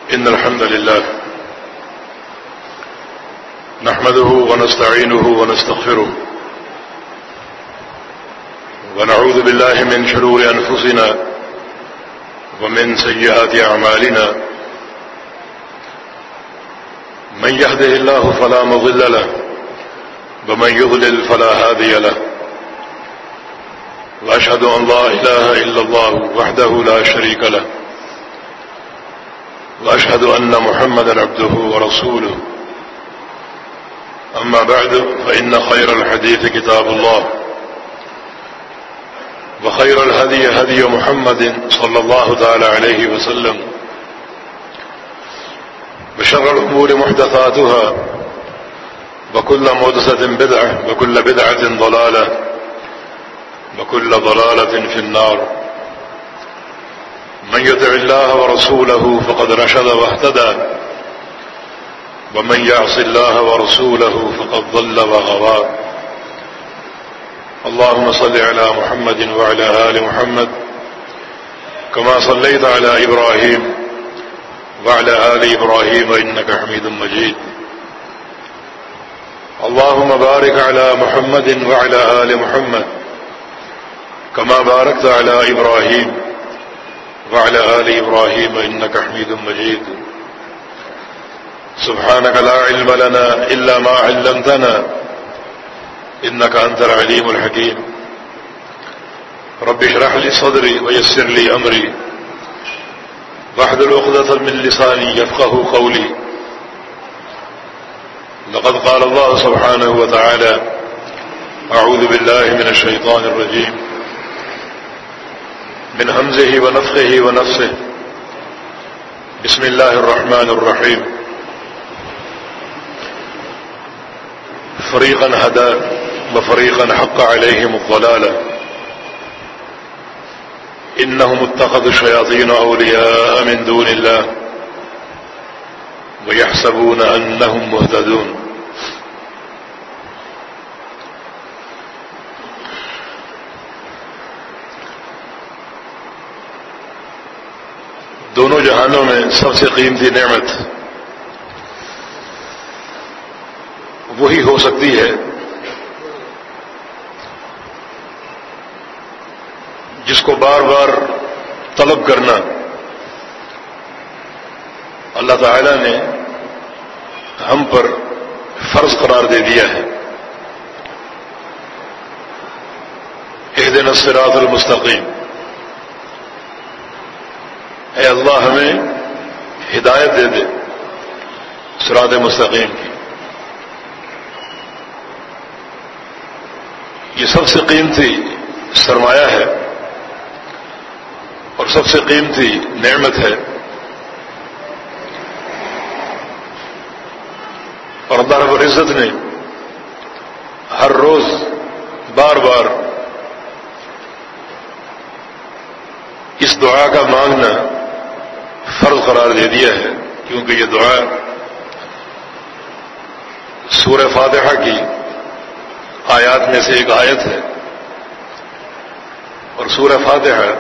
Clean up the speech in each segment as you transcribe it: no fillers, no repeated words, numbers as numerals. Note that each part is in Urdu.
إن الحمد لله نحمده ونستعينه ونستغفره ونعوذ بالله من شرور أنفسنا ومن سيئات أعمالنا من يهده الله فلا مضل له ومن يضلل فلا هادي له وأشهد أن لا إله إلا الله وحده لا شريك له وأشهد أن محمدا عبده ورسوله أما بعد فإن خير الحديث كتاب الله وخير الهدي هدي محمد صلى الله تعالى عليه وسلم وشر الأمور محدثاتها وكل محدثة بدعة وكل بدعة ضلالة وكل ضلالة في النار من يطع الله ورسوله فقد رشد واهتدى ومن يعص الله ورسوله فقد ضل وغوى اللهم صل على محمد وعلى آل محمد كما صليت على إبراهيم وعلى آل إبراهيم إنك حميد مجيد اللهم بارك على محمد وعلى آل محمد كما باركت على إبراهيم وعلى آل إبراهيم إنك حميد مجيد سبحانك لا علم لنا إلا ما علمتنا إنك أنت العليم الحكيم رب اشرح لي صدري ويسر لي أمري واحلل عقدة من لساني يفقه قولي لقد قال الله سبحانه وتعالى أعوذ بالله من الشيطان الرجيم من همزه ونفخه ونفسه بسم الله الرحمن الرحيم فريقا هدى وفريقا حق عليهم الضلالة إنهم اتخذوا الشياطين أولياء من دون الله ويحسبون أنهم مهتدون دونوں جہانوں میں سب سے قیمتی نعمت وہی ہو سکتی ہے جس کو بار بار طلب کرنا اللہ تعالی نے ہم پر فرض قرار دے دیا ہے. اہدنا الصراط المستقیم، اے اللہ ہمیں ہدایت دے دے صراط مستقیم کی. یہ سب سے قیمتی سرمایہ ہے اور سب سے قیمتی نعمت ہے، اور اللہ رب العزت نے ہر روز بار بار اس دعا کا مانگنا فرض قرار دے دیا ہے، کیونکہ یہ دعا سورہ فاتحہ کی آیات میں سے ایک آیت ہے، اور سورہ فاتحہ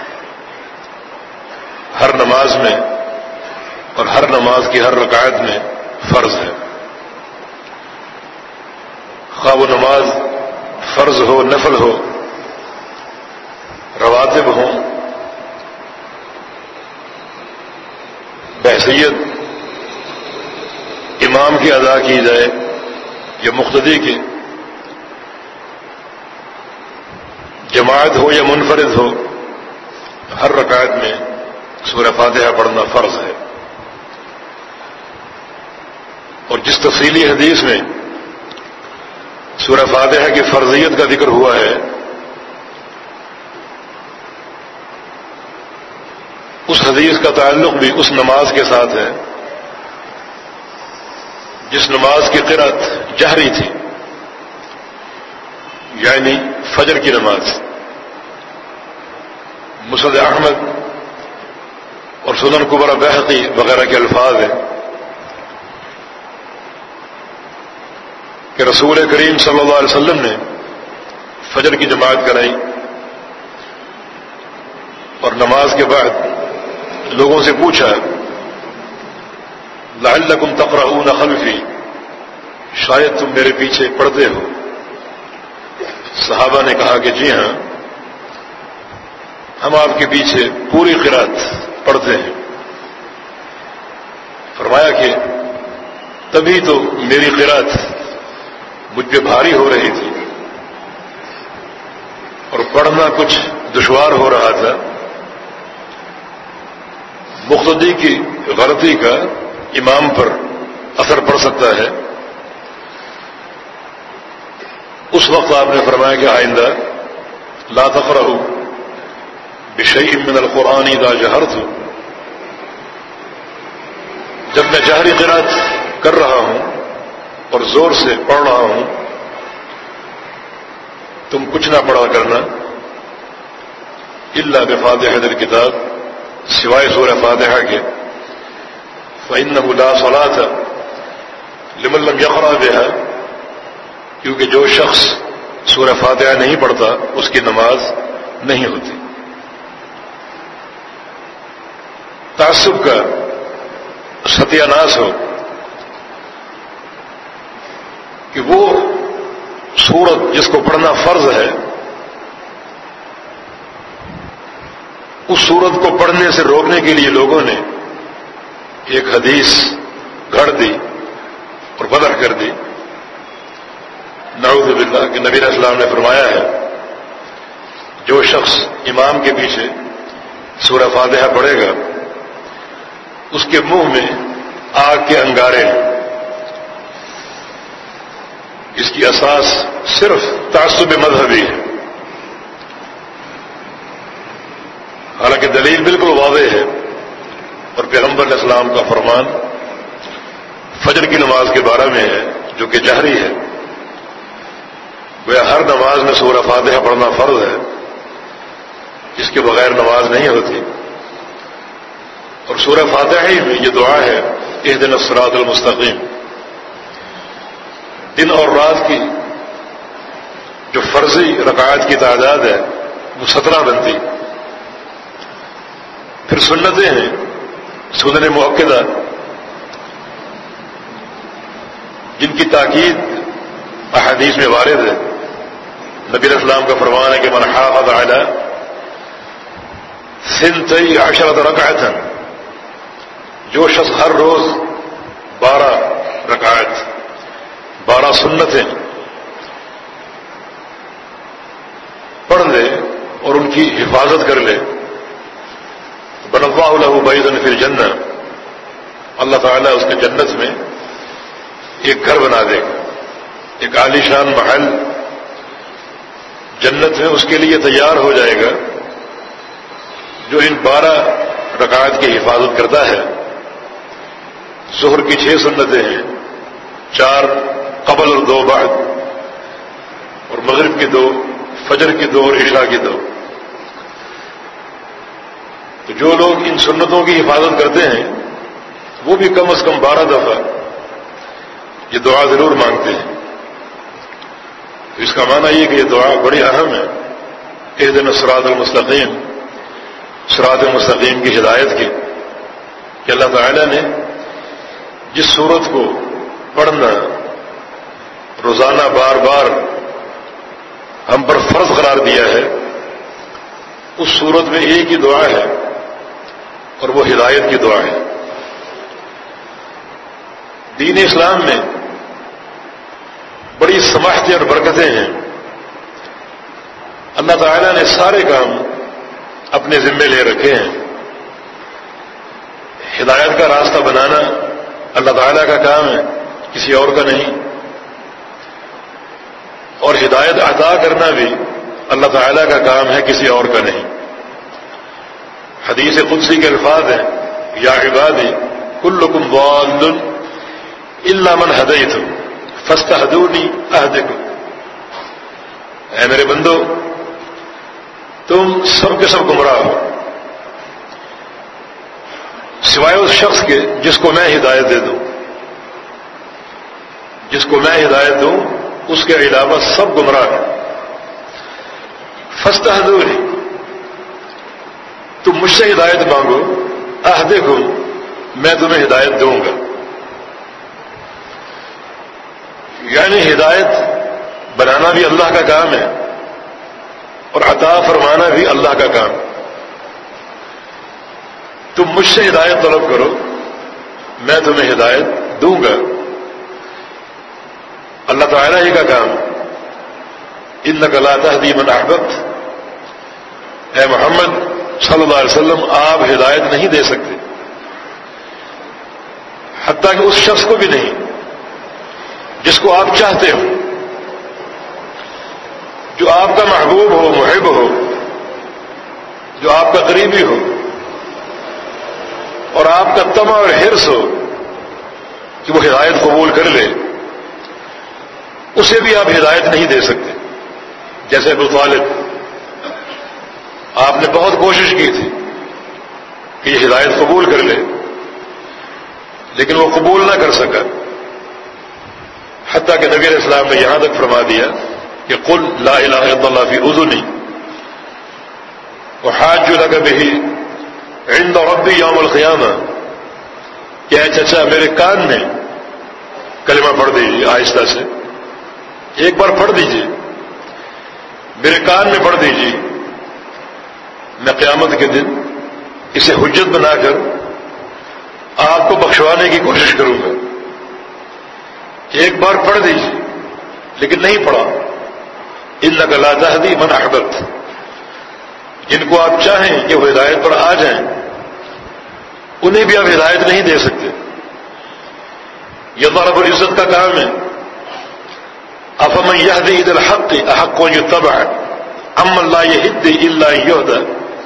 ہر نماز میں اور ہر نماز کی ہر رکعت میں فرض ہے. خواہ وہ نماز فرض ہو، نفل ہو، رواتب ہوں، بحیثیت امام کی ادا کی جائے یا مقتدی کی، جماعت ہو یا منفرد ہو، ہر رکعت میں سورہ فاتحہ پڑھنا فرض ہے. اور جس تفصیلی حدیث میں سورہ فاتحہ کی فرضیت کا ذکر ہوا ہے، اس حدیث کا تعلق بھی اس نماز کے ساتھ ہے جس نماز کی قرأت جہری تھی، یعنی فجر کی نماز. مسند احمد اور سنن کبری بہقی وغیرہ کے الفاظ ہیں کہ رسول کریم صلی اللہ علیہ وسلم نے فجر کی جماعت کرائی اور نماز کے بعد لوگوں سے پوچھا لعلکم تقرؤون خلفی، شاید تم میرے پیچھے پڑھتے ہو۔ صحابہ نے کہا کہ جی ہاں، ہم آپ کے پیچھے پوری قرات پڑھتے ہیں۔ فرمایا کہ تبھی تو میری قرات مجھ پہ بھاری ہو رہی تھی اور پڑھنا کچھ دشوار ہو رہا تھا۔ مقتدی کی غلطی کا امام پر اثر پڑ سکتا ہے۔ اس وقت آپ نے فرمایا کہ آئندہ لا تقرؤوا بشیء من القرآن اذا جہرت، جب میں جہری قرات کر رہا ہوں اور زور سے پڑھ رہا ہوں، تم کچھ نہ پڑھا کرنا الا بفاتحۃ الکتاب، سوائے سورہ فاتحہ کے۔ فإنه لا صلاة لمن لم يقرأ بها، کیونکہ جو شخص سورہ فاتحہ نہیں پڑھتا اس کی نماز نہیں ہوتی۔ تعصب کا ستیہ ناش ہو کہ وہ سورت جس کو پڑھنا فرض ہے، اس سورت کو پڑھنے سے روکنے کے لیے لوگوں نے ایک حدیث گھڑ دی اور بدح کر دی۔ نعوذ باللہ کہ نبی علیہ السلام نے فرمایا ہے جو شخص امام کے پیچھے سورہ فاتحہ پڑھے گا اس کے منہ میں آگ کے انگارے ہیں۔ اس کی اساس صرف تعصب مذہبی ہے، حالانکہ دلیل بالکل واضح ہے، اور پیغمبر علیہ السلام کا فرمان فجر کی نماز کے بارے میں ہے جو کہ جہری ہے۔ گویا ہر نماز میں سورہ فاتحہ پڑھنا فرض ہے، اس کے بغیر نماز نہیں ہوتی۔ اور سورہ فاتحہ ہی میں یہ دعا ہے اہدنا الصراط المستقیم۔ دن اور رات کی جو فرضی رکعات کی تعداد ہے وہ 17 بنتی، پھر سنتیں ہیں، سنن مؤکدہ جن کی تاکید احادیث میں وارد ہے۔ نبی علیہ السلام کا فرمان ہے کہ من حافظ علی 12 رکعۃ، جو شخص ہر روز 12 رکعات 12 سنتیں پڑھ لے اور ان کی حفاظت کر لے، بنى الله له بيتا في الجنة، اللہ تعالیٰ اس کے جنت میں ایک گھر بنا دے گا، ایک عالی شان محل جنت میں اس کے لیے تیار ہو جائے گا جو ان 12 رکعات کی حفاظت کرتا ہے۔ ظہر کی 6 سنتیں ہیں، 4 قبل اور 2 بعد، اور مغرب کی 2، فجر کی 2 اور عشاء کی 2۔ تو جو لوگ ان سنتوں کی حفاظت کرتے ہیں وہ بھی کم از کم 12 دفعہ یہ دعا ضرور مانگتے ہیں۔ تو اس کا معنی یہ کہ یہ دعا بڑی اہم ہے، اہدنا الصراط المستقیم، صراط مستقیم کی ہدایت کی، کہ اللہ تعالی نے جس سورت کو پڑھنا روزانہ بار بار ہم پر فرض قرار دیا ہے، اس سورت میں ایک ہی دعا ہے اور وہ ہدایت کی دعا ہے۔ دین اسلام میں بڑی سماحتیں اور برکتیں ہیں۔ اللہ تعالیٰ نے سارے کام اپنے ذمے لے رکھے ہیں۔ ہدایت کا راستہ بنانا اللہ تعالیٰ کا کام ہے، کسی اور کا نہیں، اور ہدایت عطا کرنا بھی اللہ تعالیٰ کا کام ہے، کسی اور کا نہیں۔ حدیث قدسی کے الفاظ ہیں، یا عبادی کلکم ضال الا من ہدیت فاستہدونی اہدکم، اے میرے بندو تم سب کے سب گمراہ ہو سوائے اس شخص کے جس کو میں ہدایت دے دوں۔ جس کو میں ہدایت دوں اس کے علاوہ سب گمراہ ہیں۔ فاستہدونی، تم مجھ سے ہدایت مانگو، اہدکم، میں تمہیں ہدایت دوں گا۔ یعنی ہدایت بنانا بھی اللہ کا کام ہے اور عطا فرمانا بھی اللہ کا کام. تم مجھ سے ہدایت طلب کرو، میں تمہیں ہدایت دوں گا. اللہ تعالیٰ ہی کا کام. انک لا تہدی من احببت، اے محمد صلی اللہ علیہ وسلم آپ ہدایت نہیں دے سکتے، حتیٰ کہ اس شخص کو بھی نہیں جس کو آپ چاہتے ہو، جو آپ کا محبوب ہو، محب ہو، جو آپ کا قریبی ہو اور آپ کا طمع اور حرص ہو کہ وہ ہدایت قبول کر لے، اسے بھی آپ ہدایت نہیں دے سکتے. جیسے ابو طالب، آپ نے بہت کوشش کی تھی کہ یہ ہدایت قبول کر لے، لیکن وہ قبول نہ کر سکا، حتیٰ کہ نبی علیہ السلام نے یہاں تک فرما دیا کہ قل لا الہ الا اللہ فی اذنی وحاج لک بہ عند ربی یوم القیامہ، کہ اے چچا میرے کان میں کلمہ پڑھ دیجیے، آہستہ سے ایک بار پڑھ دیجیے، میرے کان میں پڑھ دیجیے، میں قیامت کے دن اسے حجت بنا کر آپ کو بخشوانے کی کوشش کروں گا. ایک بار پڑھ دیجیے، لیکن نہیں پڑھا. انک لا تہدی من احببت، جن کو آپ چاہیں کہ وہ ہدایت پر آ جائیں انہیں بھی آپ ہدایت نہیں دے سکتے. یہ اللہ رب العزت کا کام ہے. افمن یہدی الی الحق احق ان یتبع امن لا یہدی الا ان یہدی،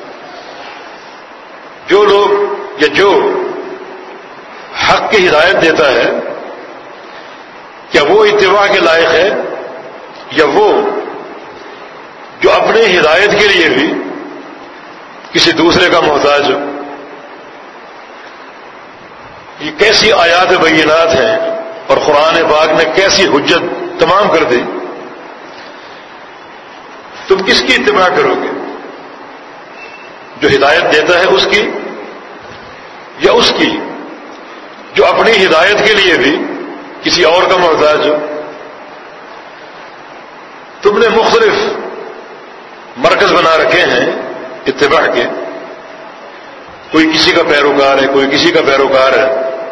جو لوگ یا جو حق کی ہدایت دیتا ہے کیا وہ اتباع کے لائق ہے، یا وہ جو اپنے ہدایت کے لیے بھی کسی دوسرے کا محتاج ہو؟ یہ کیسی آیات بینات ہیں اور قرآن پاک نے کیسی حجت تمام کر دی. تم کس کی اتباع کرو گے؟ جو ہدایت دیتا ہے اس کی، یا اس کی جو اپنی ہدایت کے لیے بھی کسی اور کا محتاج ہو؟ تم نے مختلف مرکز بنا رکھے ہیں اتباع کے، کوئی کسی کا پیروکار ہے، کوئی کسی کا پیروکار ہے،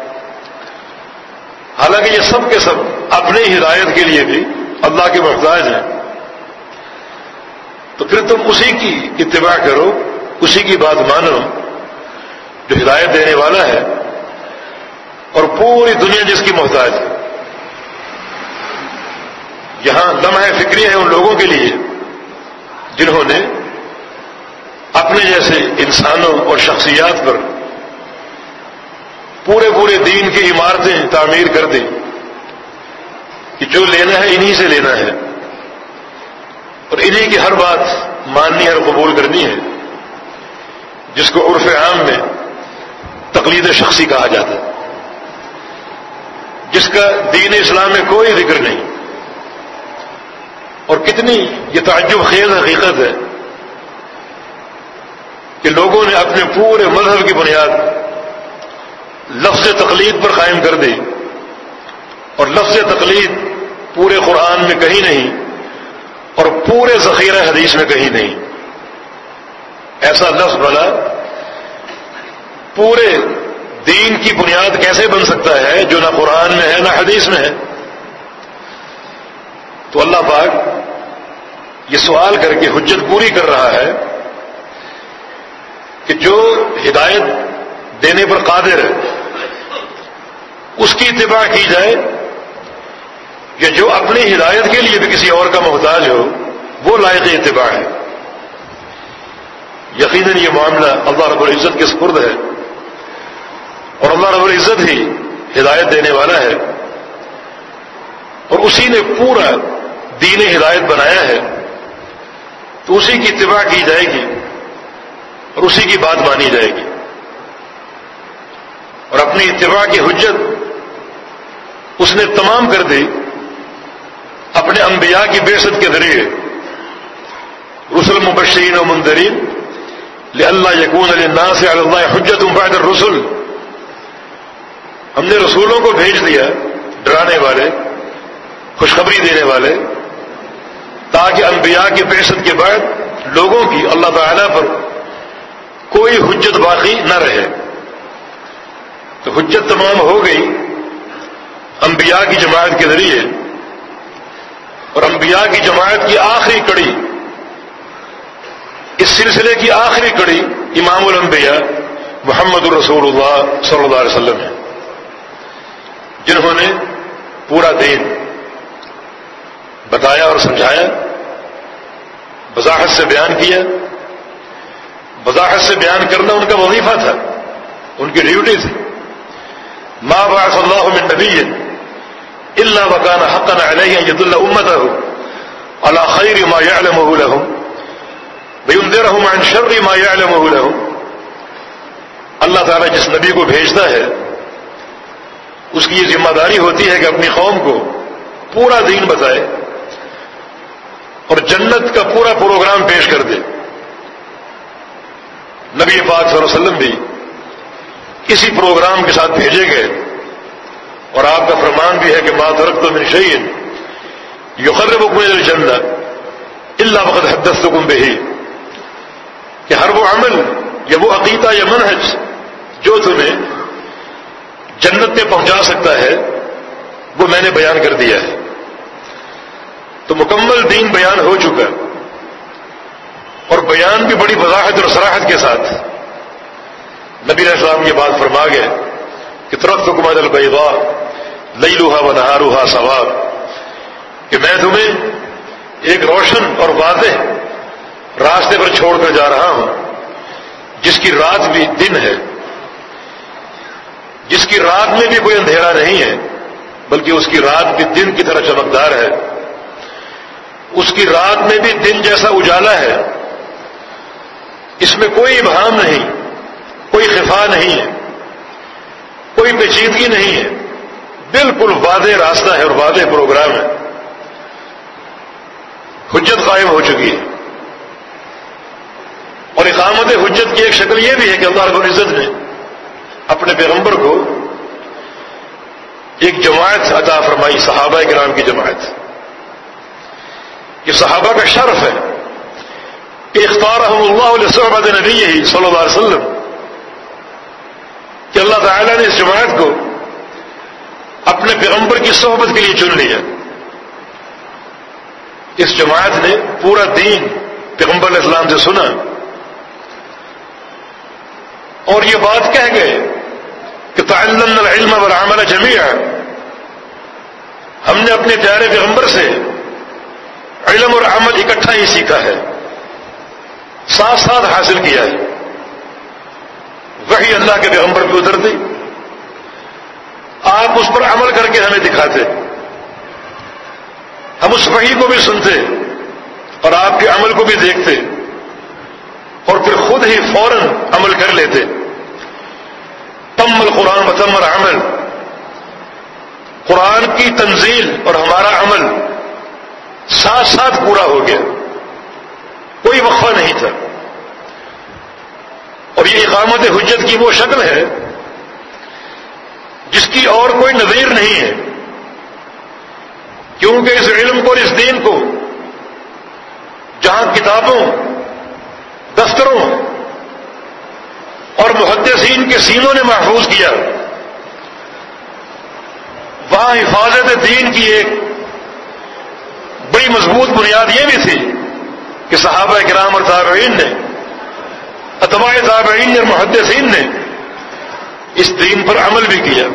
حالانکہ یہ سب کے سب اپنی ہدایت کے لیے بھی اللہ کے محتاج ہیں. تو پھر تم اسی کی اتباع کرو، اسی کی بات مانو جو ہدایت دینے والا ہے اور پوری دنیا جس کی محتاج ہے. یہاں لمحہ فکری ہے ان لوگوں کے لیے جنہوں نے اپنے جیسے انسانوں اور شخصیات پر پورے دین کی عمارتیں تعمیر کر دیں کہ جو لینا ہے انہی سے لینا ہے اور انہی کی ہر بات ماننی اور قبول کرنی ہے، جس کو عرف عام میں تقلید شخصی کہا جاتا ہے، جس کا دین اسلام میں کوئی ذکر نہیں. اور کتنی یہ تعجب خیز حقیقت ہے کہ لوگوں نے اپنے پورے مذہب کی بنیاد لفظ تقلید پر قائم کر دی، اور لفظ تقلید پورے قرآن میں کہیں نہیں اور پورے ذخیرہ حدیث میں کہیں نہیں. ایسا لفظ بنا پورے دین کی بنیاد کیسے بن سکتا ہے جو نہ قرآن میں ہے نہ حدیث میں ہے؟ تو اللہ پاک یہ سوال کر کے حجت پوری کر رہا ہے کہ جو ہدایت دینے پر قادر ہے اس کی اتباع کی جائے، یا جو اپنی ہدایت کے لیے بھی کسی اور کا محتاج ہو وہ لائق اتباع ہے. یقیناً یہ معاملہ اللہ رب العزت کے سپرد ہے اور اللہ رب العزت ہی ہدایت دینے والا ہے، اور اسی نے پورا دین ہدایت بنایا ہے. تو اسی کی اتباع کی جائے گی اور اسی کی بات مانی جائے گی، اور اپنی اتباع کی حجت اس نے تمام کر دی اپنے انبیاء کی بعثت کے ذریعے. رسل مبشرین و منذرین لئلا یکون للناس علی اللہ حجت بعد الرسل. ہم نے رسولوں کو بھیج دیا ڈرانے والے خوشخبری دینے والے، تاکہ انبیاء کی بعثت کے بعد لوگوں کی اللہ تعالی پر کوئی حجت باقی نہ رہے۔ تو حجت تمام ہو گئی انبیاء کی جماعت کے ذریعے، اور انبیاء کی جماعت کی آخری کڑی، اس سلسلے کی آخری کڑی امام الانبیاء محمد الرسول اللہ صلی اللہ علیہ وسلم ہے، جنہوں نے پورا دین بتایا اور سمجھایا، وضاحت سے بیان کیا۔ وضاحت سے بیان کرنا ان کا وظیفہ تھا، ان کی ڈیوٹی تھی۔ ما بعث اللہ من نبی الا وکان حقا علیہ ان یدل امتہ علی خیر ما یعلمہ لہم وینذرہم عن شر ما یعلمہ لہم۔ اللہ تعالیٰ جس نبی کو بھیجتا ہے اس کی یہ ذمہ داری ہوتی ہے کہ اپنی قوم کو پورا دین بتائے اور جنت کا پورا پروگرام پیش کر دے۔ نبی پاک صلی اللہ علیہ وسلم بھی اسی پروگرام کے ساتھ بھیجے گئے، اور آپ کا فرمان بھی ہے کہ ما ترکت من شیء یقربکم الی الجنہ الا وقد حدثتکم بہ، کہ ہر وہ عمل یا وہ عقیدہ یا منہج جو تمہیں جنت میں پہنچا سکتا ہے وہ میں نے بیان کر دیا ہے۔ تو مکمل دین بیان ہو چکا، اور بیان بھی بڑی وضاحت اور صراحت کے ساتھ نبی علیہ السلام یہ بات فرما گئے کہ ترکتکم علی البیضاء لیلھا ونہارھا سواء، کہ میں تمہیں ایک روشن اور واضح راستے پر چھوڑ کر جا رہا ہوں، جس کی رات بھی دن ہے، جس کی رات میں بھی کوئی اندھیرا نہیں ہے بلکہ اس کی رات بھی دن کی طرح چمکدار ہے، اس کی رات میں بھی دن جیسا اجالا ہے، اس میں کوئی ابہام نہیں، کوئی خفا نہیں ہے، کوئی پیچیدگی نہیں ہے، بالکل واضح راستہ ہے اور واضح پروگرام ہے۔ حجت قائم ہو چکی ہے، اور اقامت حجت کی ایک شکل یہ بھی ہے کہ اللہ رب العزت نے اپنے پیغمبر کو ایک جماعت عطا فرمائی، صحابہ کرام کی جماعت۔ یہ صحابہ کا شرف ہے کہ اختارہم اللہ لصحبۃ نبیہ صلی اللہ علیہ وسلم، کہ اللہ تعالیٰ نے اس جماعت کو اپنے پیغمبر کی صحبت کے لیے چن لیا۔ اس جماعت نے پورا دین پیغمبر علیہ السلام سے سنا، اور یہ بات کہہ گئے کہ تعلمنا العلم والعمل جميعا، ہم نے اپنے پیارے پیغمبر سے علم اور عمل اکٹھا ہی سیکھا ہے، ساتھ ساتھ حاصل کیا ہے۔ وحی اللہ کے پیغمبر پہ اترتی، آپ اس پر عمل کر کے ہمیں دکھاتے، ہم اس وحی کو بھی سنتے اور آپ کے عمل کو بھی دیکھتے، اور پھر خود ہی فوراً عمل کر لیتے۔ تم القرآن و تم العمل، قرآن کی تنزیل اور ہمارا عمل ساتھ ساتھ پورا ہو گیا، کوئی وقفہ نہیں تھا۔ اور یہ اقامت حجت کی وہ شکل ہے جس کی اور کوئی نظیر نہیں ہے، کیونکہ اس علم کو اور اس دین کو جہاں کتابوں، دفتروں اور محدثین کے سینوں نے محفوظ کیا، وہاں حفاظت دین کی ایک بڑی مضبوط بنیاد یہ بھی تھی کہ صحابہ کرام اور تابعین نے، اتباع تابعین نے اور محدثین نے اس دین پر عمل بھی کیا،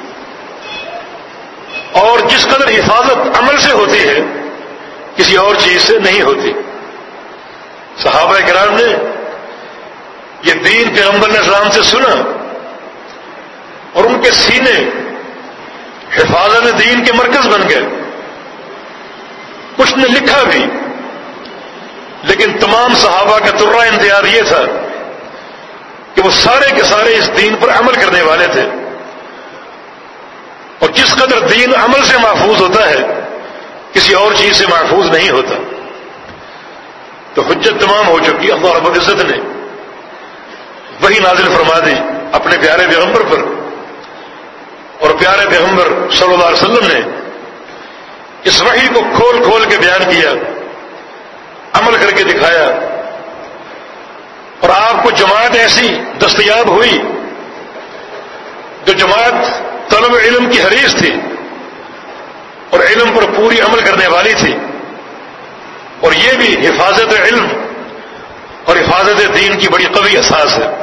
اور جس قدر حفاظت عمل سے ہوتی ہے کسی اور چیز سے نہیں ہوتی۔ صحابہ کرام نے یہ دین پیغمبر علیہ السلام سے سنا، اور ان کے سینے حفاظت دین کے مرکز بن گئے۔ کچھ نے لکھا بھی، لیکن تمام صحابہ کا ترہ امتیاز یہ تھا کہ وہ سارے کے سارے اس دین پر عمل کرنے والے تھے، اور جس قدر دین عمل سے محفوظ ہوتا ہے کسی اور چیز سے محفوظ نہیں ہوتا۔ تو حجت تمام ہو چکی، اللہ رب العزت نے وہی نازل فرما دی اپنے پیارے پیغمبر پر، اور پیارے پیغمبر صلی اللہ علیہ وسلم نے اس وحی کو کھول کھول کے بیان کیا، عمل کر کے دکھایا، اور آپ کو جماعت ایسی دستیاب ہوئی جو جماعت طلب علم کی حریص تھی اور علم پر پوری عمل کرنے والی تھی، اور یہ بھی حفاظت علم اور حفاظت دین کی بڑی قوی اساس ہے۔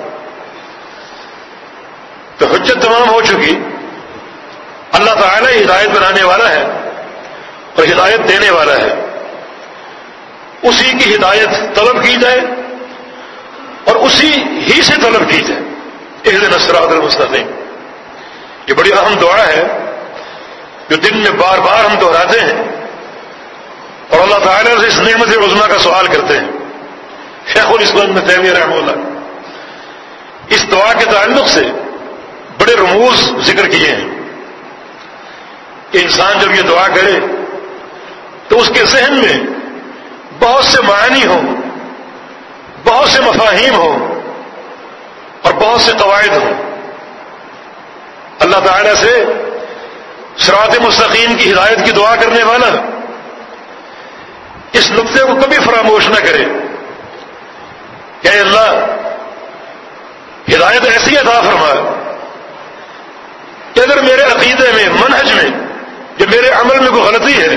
تو حجت تمام ہو چکی، اللہ تعالی ہدایت بنانے والا ہے اور ہدایت دینے والا ہے، اسی کی ہدایت طلب کی جائے اور اسی ہی سے طلب کی جائے۔ اہدنا الصراط المستقیم، یہ بڑی اہم دعا ہے جو دن میں بار بار ہم دہراتے ہیں اور اللہ تعالیٰ سے اس نعمت عظمیٰ کا سوال کرتے ہیں۔ شیخ الاسلام ابن تیمیہ رحمہ اللہ اس دعا کے تعلق سے بڑے رموز ذکر کیے ہیں کہ انسان جب یہ دعا کرے تو اس کے ذہن میں بہت سے معنی ہوں، بہت سے مفاہیم ہوں اور بہت سے قواعد ہوں۔ اللہ تعالیٰ سے صراط مستقیم کی ہدایت کی دعا کرنے والا اس نقطے کو کبھی فراموش نہ کرے کہ اے اللہ ہدایت ایسی عطا فرما کہ اگر میرے عقیدے میں، منہج میں یا میرے عمل میں کوئی غلطی ہے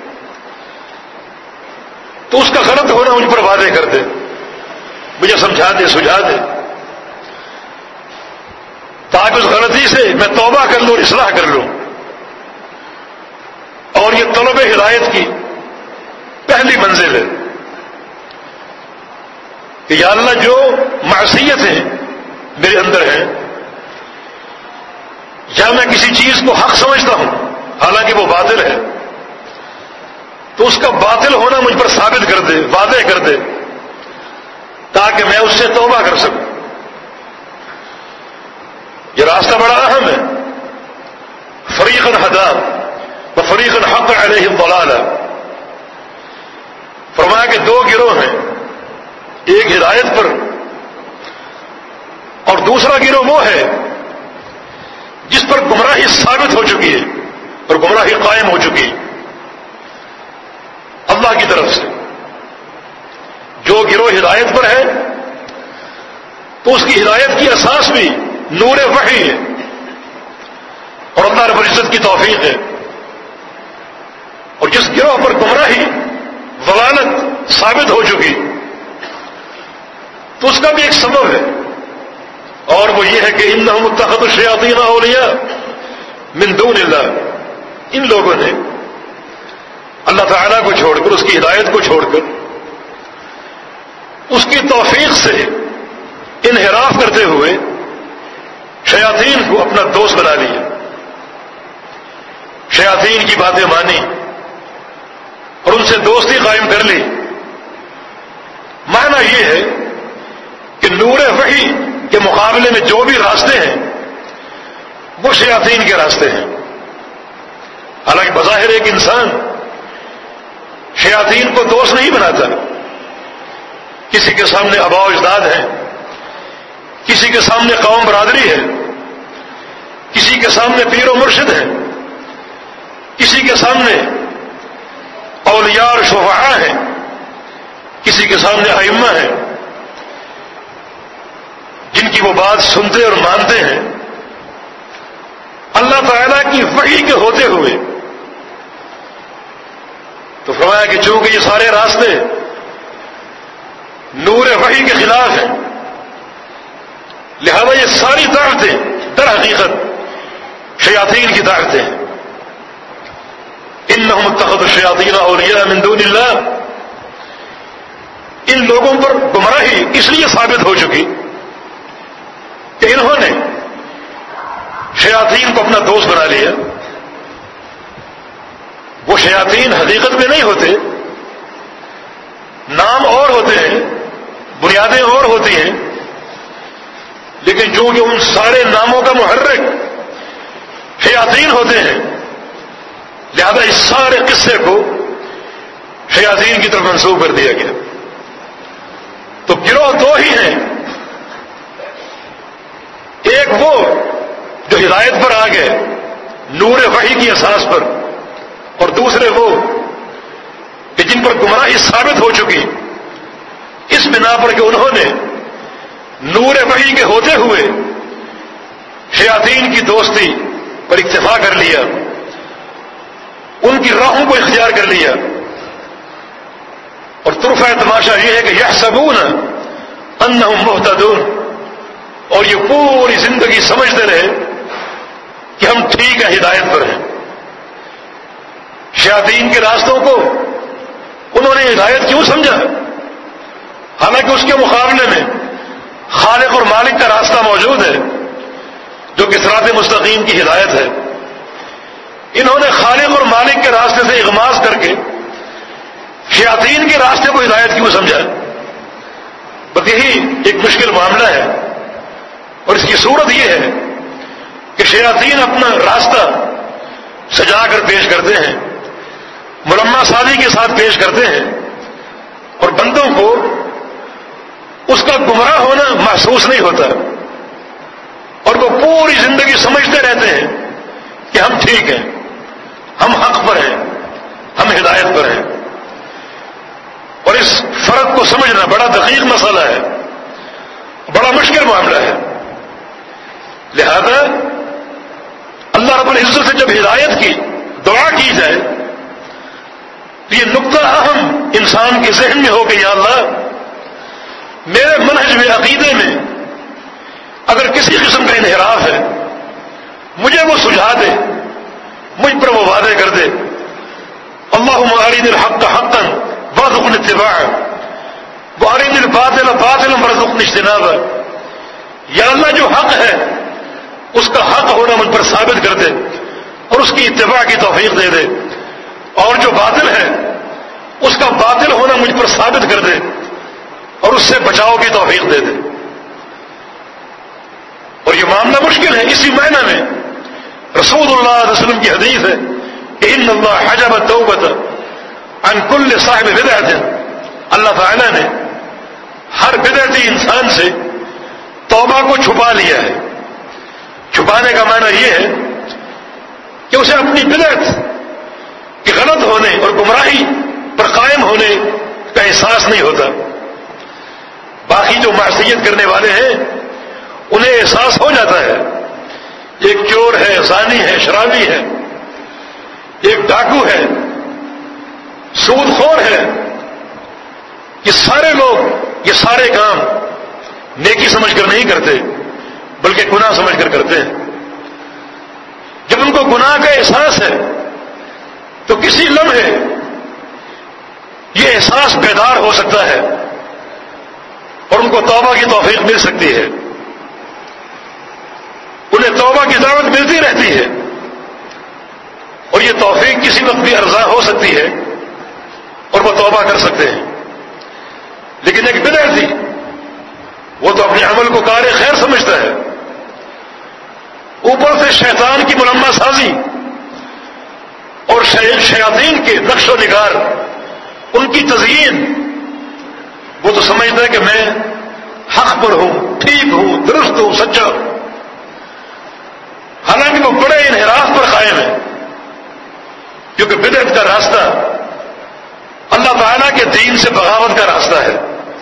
تو اس کا غلط ہونا مجھ پر واضح کر دے، مجھے سمجھا دے، سجھا دے، تاکہ اس غلطی سے میں توبہ کر لوں، اصلاح کر لوں۔ اور یہ طلب ہدایت کی پہلی منزل ہے کہ یا اللہ جو معصیتیں میرے اندر ہیں یا میں کسی چیز کو حق سمجھتا ہوں حالانکہ وہ باطل ہے تو اس کا باطل ہونا مجھ پر ثابت کر دے، واضح کر دے، تاکہ میں اس سے توبہ کر سکوں۔ یہ راستہ بڑا اہم ہے۔ فریقاً ہدی و فریقاً حق علیہم الضلالہ، فرمایا کہ دو گروہ ہیں، ایک ہدایت پر اور دوسرا گروہ وہ ہے جس پر گمراہی ثابت ہو چکی ہے اور گمراہی قائم ہو چکی ہے اللہ کی طرف سے۔ جو گروہ ہدایت پر ہے تو اس کی ہدایت کی اساس بھی نور وحی ہے اور اللہ رب العزت کی توفیق ہے، اور جس گروہ پر گمراہی، ضلالت ثابت ہو چکی تو اس کا بھی ایک سبب ہے، اور وہ یہ ہے کہ انہم اتخذوا الشیاطین اولیاء من دون اللہ، ان لوگوں نے اللہ تعالیٰ کو چھوڑ کر، اس کی ہدایت کو چھوڑ کر، اس کی توفیق سے انحراف کرتے ہوئے شیاطین کو اپنا دوست بنا لیا، شیاطین کی باتیں مانی اور ان سے دوستی قائم کر لی۔ معنی یہ ہے کہ نور وحی کے مقابلے میں جو بھی راستے ہیں وہ شیاطین کے راستے ہیں۔ حالانکہ بظاہر ایک انسان شیاطین کو دوست نہیں بناتا، کسی کے سامنے آباء و اجداد ہیں، کسی کے سامنے قوم برادری ہے، کسی کے سامنے پیر و مرشد ہے، کسی کے سامنے اولیاء اور شفعاء ہیں، کسی کے سامنے ائمہ ہیں جن کی وہ بات سنتے اور مانتے ہیں۔ اللہ تعالیٰ کی وحی کے ہوتے ہوئے تو فرمایا کہ چونکہ یہ سارے راستے نور وحی کے خلاف ہیں، لہذا یہ ساری دعوتیں در حقیقت شیاطین کی دعوتیں ہیں۔ انہم اتخذوا الشیاطین اولیاء من دون اللہ، ان لوگوں پر گمراہی اس لیے ثابت ہو چکی کہ انہوں نے شیاطین کو اپنا دوست بنا لیا۔ وہ شیاطین حقیقت میں نہیں ہوتے، نام اور ہوتے ہیں، بنیادیں اور ہوتی ہیں، لیکن چونکہ ان سارے ناموں کا محرک شیاطین ہوتے ہیں لہذا اس سارے قصے کو شیاطین کی طرف منسوب کر دیا گیا۔ تو گروہ دو ہی ہیں، ایک وہ جو ہدایت پر آ گئے نور وحی کی اساس پر، اور دوسرے وہ کہ جن پر گمراہی ثابت ہو چکی، اس بنا پر کہ انہوں نے نور وحی کے ہوتے ہوئے شیاطین کی دوستی پر اکتفا کر لیا، ان کی راہوں کو اختیار کر لیا۔ اور طرفہ تماشا یہ ہے کہ یحسبون انہم مہتدون، اور یہ پوری زندگی سمجھتے رہے کہ ہم ٹھیک ہے، ہدایت پر ہیں۔ شیاطین کے راستوں کو انہوں نے ہدایت کیوں سمجھا؟ حالانکہ اس کے مقابلے میں خالق اور مالک کا راستہ موجود ہے جو کہ صراط مستقیم کی ہدایت ہے۔ انہوں نے خالق اور مالک کے راستے سے اغماض کر کے شیاطین کے راستے کو ہدایت کیوں سمجھا؟ بس یہی ایک مشکل معاملہ ہے، اور اس کی صورت یہ ہے کہ شیاطین اپنا راستہ سجا کر پیش کرتے ہیں، ملمہ سازی کے ساتھ پیش کرتے ہیں، اور بندوں کو اس کا گمراہ ہونا محسوس نہیں ہوتا، اور وہ پوری زندگی سمجھتے رہتے ہیں کہ ہم ٹھیک ہیں، ہم حق پر ہیں، ہم ہدایت پر ہیں۔ اور اس فرق کو سمجھنا بڑا دقیق مسئلہ ہے، بڑا مشکل معاملہ ہے۔ لہذا اللہ رب العزت سے جب ہدایت کی دعا کی جائے تو یہ نقطہ اہم انسان کے ذہن میں ہو کہ یا اللہ، میرے منہج میں، عقیدے میں اگر کسی قسم کا انحراف ہے مجھے وہ سجھا دے، مجھ پر وہ وعدے کر دے۔ اللہم ارنا الحق حقا وارزقنا اتباعہ وارنا الباطل باطلا وارزقنا اجتنابہ۔ یا اللہ، جو حق ہے اس کا حق ہونا مجھ پر ثابت کر دے اور اس کی اتباع کی توفیق دے دے، اور جو باطل ہے اس کا باطل ہونا مجھ پر ثابت کر دے اور اس سے بچاؤ کی توفیق دے دے۔ اور یہ معاملہ مشکل ہے، اسی معنی میں رسول اللہ علیہ وسلم کی حدیث ہے کہ ان اللہ حجب التوبۃ عن کل صاحب بدعۃ، اللہ تعالیٰ نے ہر بدعتی انسان سے توبہ کو چھپا لیا ہے۔ چھپانے کا معنی یہ ہے کہ اسے اپنی بدعت کے غلط ہونے اور گمراہی پر قائم ہونے کا احساس نہیں ہوتا۔ باقی جو معصیت کرنے والے ہیں انہیں احساس ہو جاتا ہے، ایک چور ہے، زانی ہے، شرابی ہے، ایک ڈاکو ہے، سود خور ہے، یہ سارے لوگ یہ سارے کام نیکی سمجھ کر نہیں کرتے بلکہ گناہ سمجھ کر کرتے ہیں۔ جب ان کو گناہ کا احساس ہے تو کسی لمحے یہ احساس بیدار ہو سکتا ہے اور ان کو توبہ کی توفیق مل سکتی ہے، انہیں توبہ کی دعوت ملتی رہتی ہے، اور یہ توفیق کسی وقت بھی ارزاں ہو سکتی ہے اور وہ توبہ کر سکتے ہیں۔ لیکن ایک بدعتی وہ تو اپنے عمل کو کار خیر سمجھتا ہے، اوپر سے شیطان کی ملمہ سازی اور شیاطین کے نقش و نگار، ان کی تزیین، وہ تو سمجھتا ہے کہ میں حق پر ہوں، ٹھیک ہوں، درست ہوں، سچا ہوں، حالانکہ وہ بڑے انحراف پر قائم ہے، کیونکہ بدعت کا راستہ اللہ تعالیٰ کے دین سے بغاوت کا راستہ ہے۔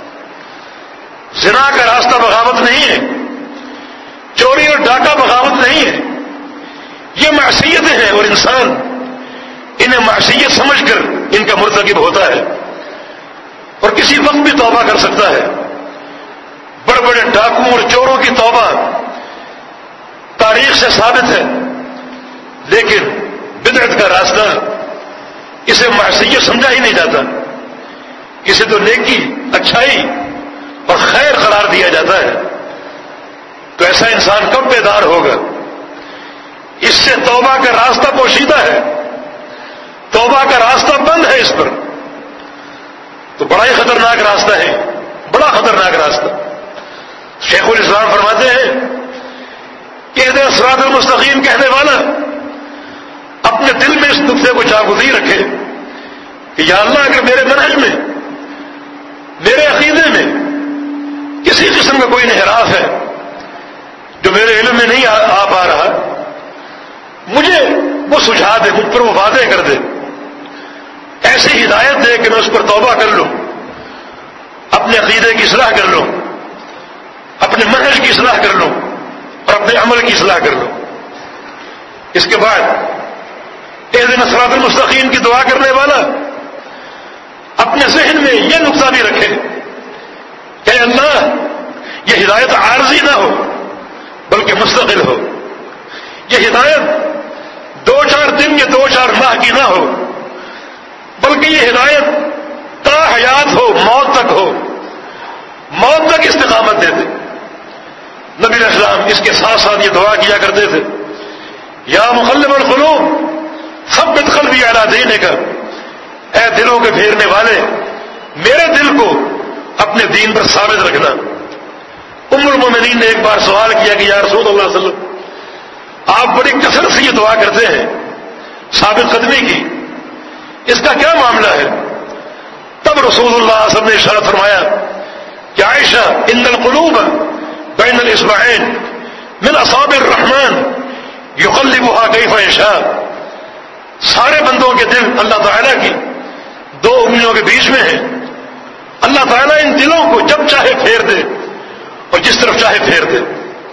زنا کا راستہ بغاوت نہیں ہے، چوری اور ڈاکہ بغاوت نہیں ہے، یہ معصیتیں ہیں، اور انسان انہیں معصیت سمجھ کر ان کا مرتکب ہوتا ہے اور کسی وقت بھی توبہ کر سکتا ہے۔ بڑے بڑے ڈاکوؤں اور چوروں کی توبہ تاریخ سے ثابت ہے، لیکن بدعت کا راستہ اسے معصیت سمجھا ہی نہیں جاتا، اسے تو نیکی، اچھائی اور خیر قرار دیا جاتا ہے۔ تو ایسا انسان کب بیدار ہوگا؟ اس سے توبہ کا راستہ پوشیدہ ہے، توبہ کا راستہ بند ہے اس پر، تو بڑا ہی خطرناک راستہ ہے، بڑا خطرناک راستہ۔ شیخ الاسلام فرماتے ہیں کہ اہدنا الصراط المستقیم کہنے والا اپنے دل میں اس نقطے کو جاگزی رکھے کہ یا اللہ، اگر میرے منہج میں، میرے عقیدے میں کسی قسم کا کوئی انحراف ہے جو میرے علم میں نہیں آ پا رہا، مجھے وہ سجھا دے، مجھ پر وہ وعدے کر دے ایسی ہدایت دے کہ میں اس پر توبہ کر لوں، اپنے عقیدے کی اصلاح کر لوں، اپنے منہج کی اصلاح کر لوں اور اپنے عمل کی اصلاح کر لوں۔ اس کے بعد اہدنا الصراط المستقیم کی دعا کرنے والا اپنے ذہن میں یہ نقطہ بھی رکھے کہ اللہ یہ ہدایت عارضی نہ ہو بلکہ مستقل ہو، یہ ہدایت 2-4 دن یا 2-4 ماہ کی نہ ہو بلکہ یہ ہدایت تا حیات ہو، موت تک ہو، موت تک استقامت دے دے۔ نبی علیہ السلام اس کے ساتھ ساتھ یہ دعا کیا کرتے تھے، یا مقلب القلوب ثبت قلبی علی دینک، اے دلوں کے پھیرنے والے میرے دل کو اپنے دین پر ثابت رکھنا۔ ام المومنین نے ایک بار سوال کیا کہ یا رسول اللہ صلی اللہ علیہ وسلم آپ بڑی کثرت سے یہ دعا کرتے ہیں ثابت قدمی کی، اس کا کیا معاملہ ہے؟ تب رسول اللہ صلی اللہ علیہ وسلم نے ارشاد فرمایا کہ عائشہ ان القلوب بین الاصبعین من اصابع الرحمن یقلبها کیف یشاء، سارے بندوں کے دل اللہ تعالیٰ کی 2 انگلیوں کے بیچ میں ہیں، اللہ تعالیٰ ان دلوں کو جب چاہے پھیر دے اور جس طرف چاہے پھیر دے،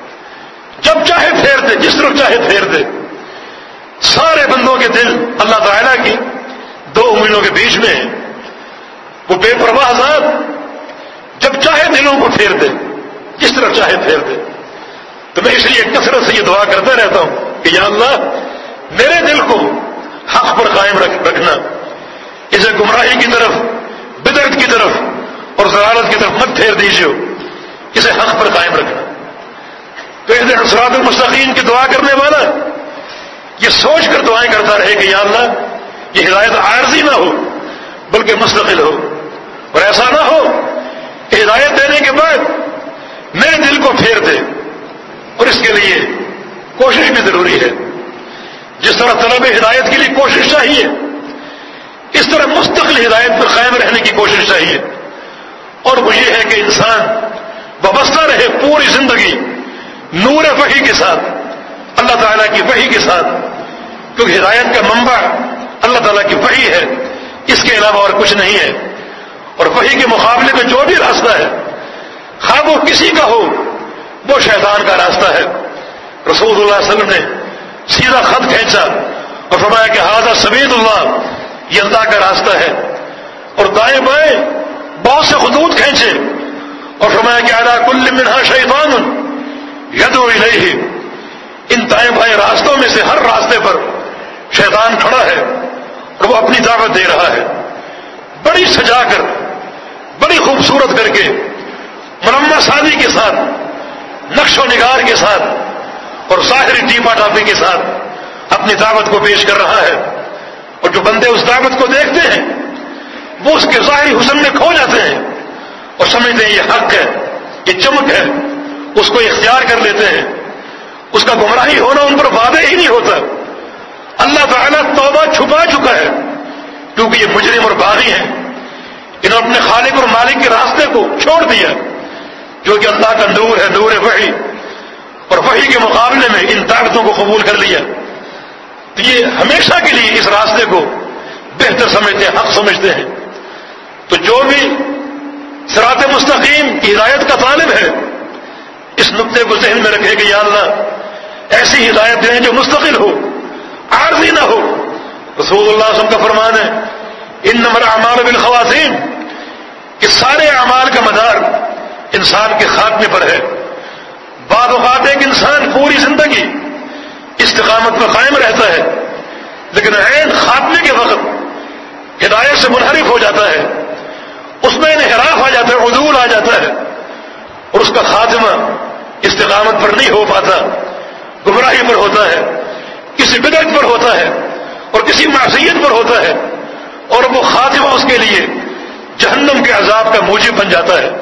جب چاہے پھیر دے، جس طرف چاہے پھیر دے۔ سارے بندوں کے دل اللہ تعالیٰ کی 2 انگلیوں کے بیچ میں ہیں، وہ بے پرواہ ذات جب چاہے دلوں کو پھیر دے، جس طرف چاہے پھیر دے۔ تو میں اس لیے کثرت سے یہ دعا کرتا رہتا ہوں کہ یا اللہ میرے دل کو حق پر قائم رکھنا، اسے گمراہی کی طرف، بدعت کی طرف اور ضلالت کی طرف مت پھیر دیجیے، اسے حق پر قائم رکھنا۔ تو اہدنا الصراط المستقیم کی دعا کرنے والا یہ سوچ کر دعائیں کرتا رہے کہ یا اللہ یہ ہدایت عارضی نہ ہو بلکہ مستقل ہو، اور ایسا نہ ہو کہ ہدایت دینے کے بعد میرے دل کو پھیر دے، اور اس کے لیے کوشش بھی ضروری ہے۔ جس طرح طلب ہدایت کے لیے کوشش چاہیے، اس طرح مستقل ہدایت پر قائم رہنے کی کوشش چاہیے، اور وہ یہ ہے کہ انسان وابستہ رہے پوری زندگی نور وحی کے ساتھ، اللہ تعالیٰ کی وحی کے ساتھ، کیونکہ ہدایت کا منبع اللہ تعالیٰ کی وحی ہے، اس کے علاوہ اور کچھ نہیں ہے۔ اور وحی کے مقابلے میں جو بھی راستہ ہے، خواہ وہ کسی کا ہو، وہ شیطان کا راستہ ہے۔ رسول اللہ صلی اللہ علیہ وسلم نے سیدھا خط کھینچا اور فرمایا کہ ھذا سبیل اللہ، یہ اللہ کا راستہ ہے، اور دائیں بائیں بہت سے خطوط کھینچے اور فرمایا کہ علی کل منہا شیطان یدعو الیہ، ان دائیں بائیں راستوں میں سے ہر راستے پر شیطان کھڑا ہے اور وہ اپنی دعوت دے رہا ہے، بڑی سجا کر، بڑی خوبصورت کر کے، مرمہ سازی کے ساتھ، نقش و نگار کے ساتھ اور ظاہری ٹیپا ٹاپی کے ساتھ اپنی دعوت کو پیش کر رہا ہے، اور جو بندے اس دعوت کو دیکھتے ہیں وہ اس کے ظاہری حسن میں کھو جاتے ہیں اور سمجھتے ہیں یہ حق ہے، یہ چمک ہے، اس کو اختیار کر لیتے ہیں، اس کا گمراہی ہونا ان پر واضح ہی نہیں ہوتا۔ اللہ تعالیٰ توبہ چھپا چکا ہے کیونکہ یہ مجرم اور باغی ہیں، انہوں نے اپنے خالق اور مالک کے راستے کو چھوڑ دیا جو کہ اللہ کا نور ہے، نور وحی، اور وحی کے مقابلے میں ان طاقتوں کو قبول کر لیا۔ تو یہ ہمیشہ کے لیے اس راستے کو بہتر سمجھتے ہیں، حق سمجھتے ہیں۔ تو جو بھی صراط مستقیم کی ہدایت کا طالب ہے، اس نقطے کو ذہن میں رکھے کہ یا اللہ ایسی ہدایت دیں جو مستقل ہو، عارضی نہ ہو۔ رسول اللہ صلی اللہ علیہ وسلم کا فرمان ہے انما الاعمال بالخواتیم، کہ سارے اعمال کا مدار انسان کے خاتمے پر ہے۔ بعض اوقات ایک انسان پوری زندگی استقامت پر قائم رہتا ہے، لیکن عین خاتمے کے وقت ہدایت سے منحرف ہو جاتا ہے، اس میں انحراف آ جاتا ہے، عدول آ جاتا ہے، اور اس کا خاتمہ استقامت پر نہیں ہو پاتا، گمراہی پر ہوتا ہے، کسی بدعت پر ہوتا ہے اور کسی معصیت پر ہوتا ہے، اور وہ خاتمہ اس کے لیے جہنم کے عذاب کا موجب بن جاتا ہے۔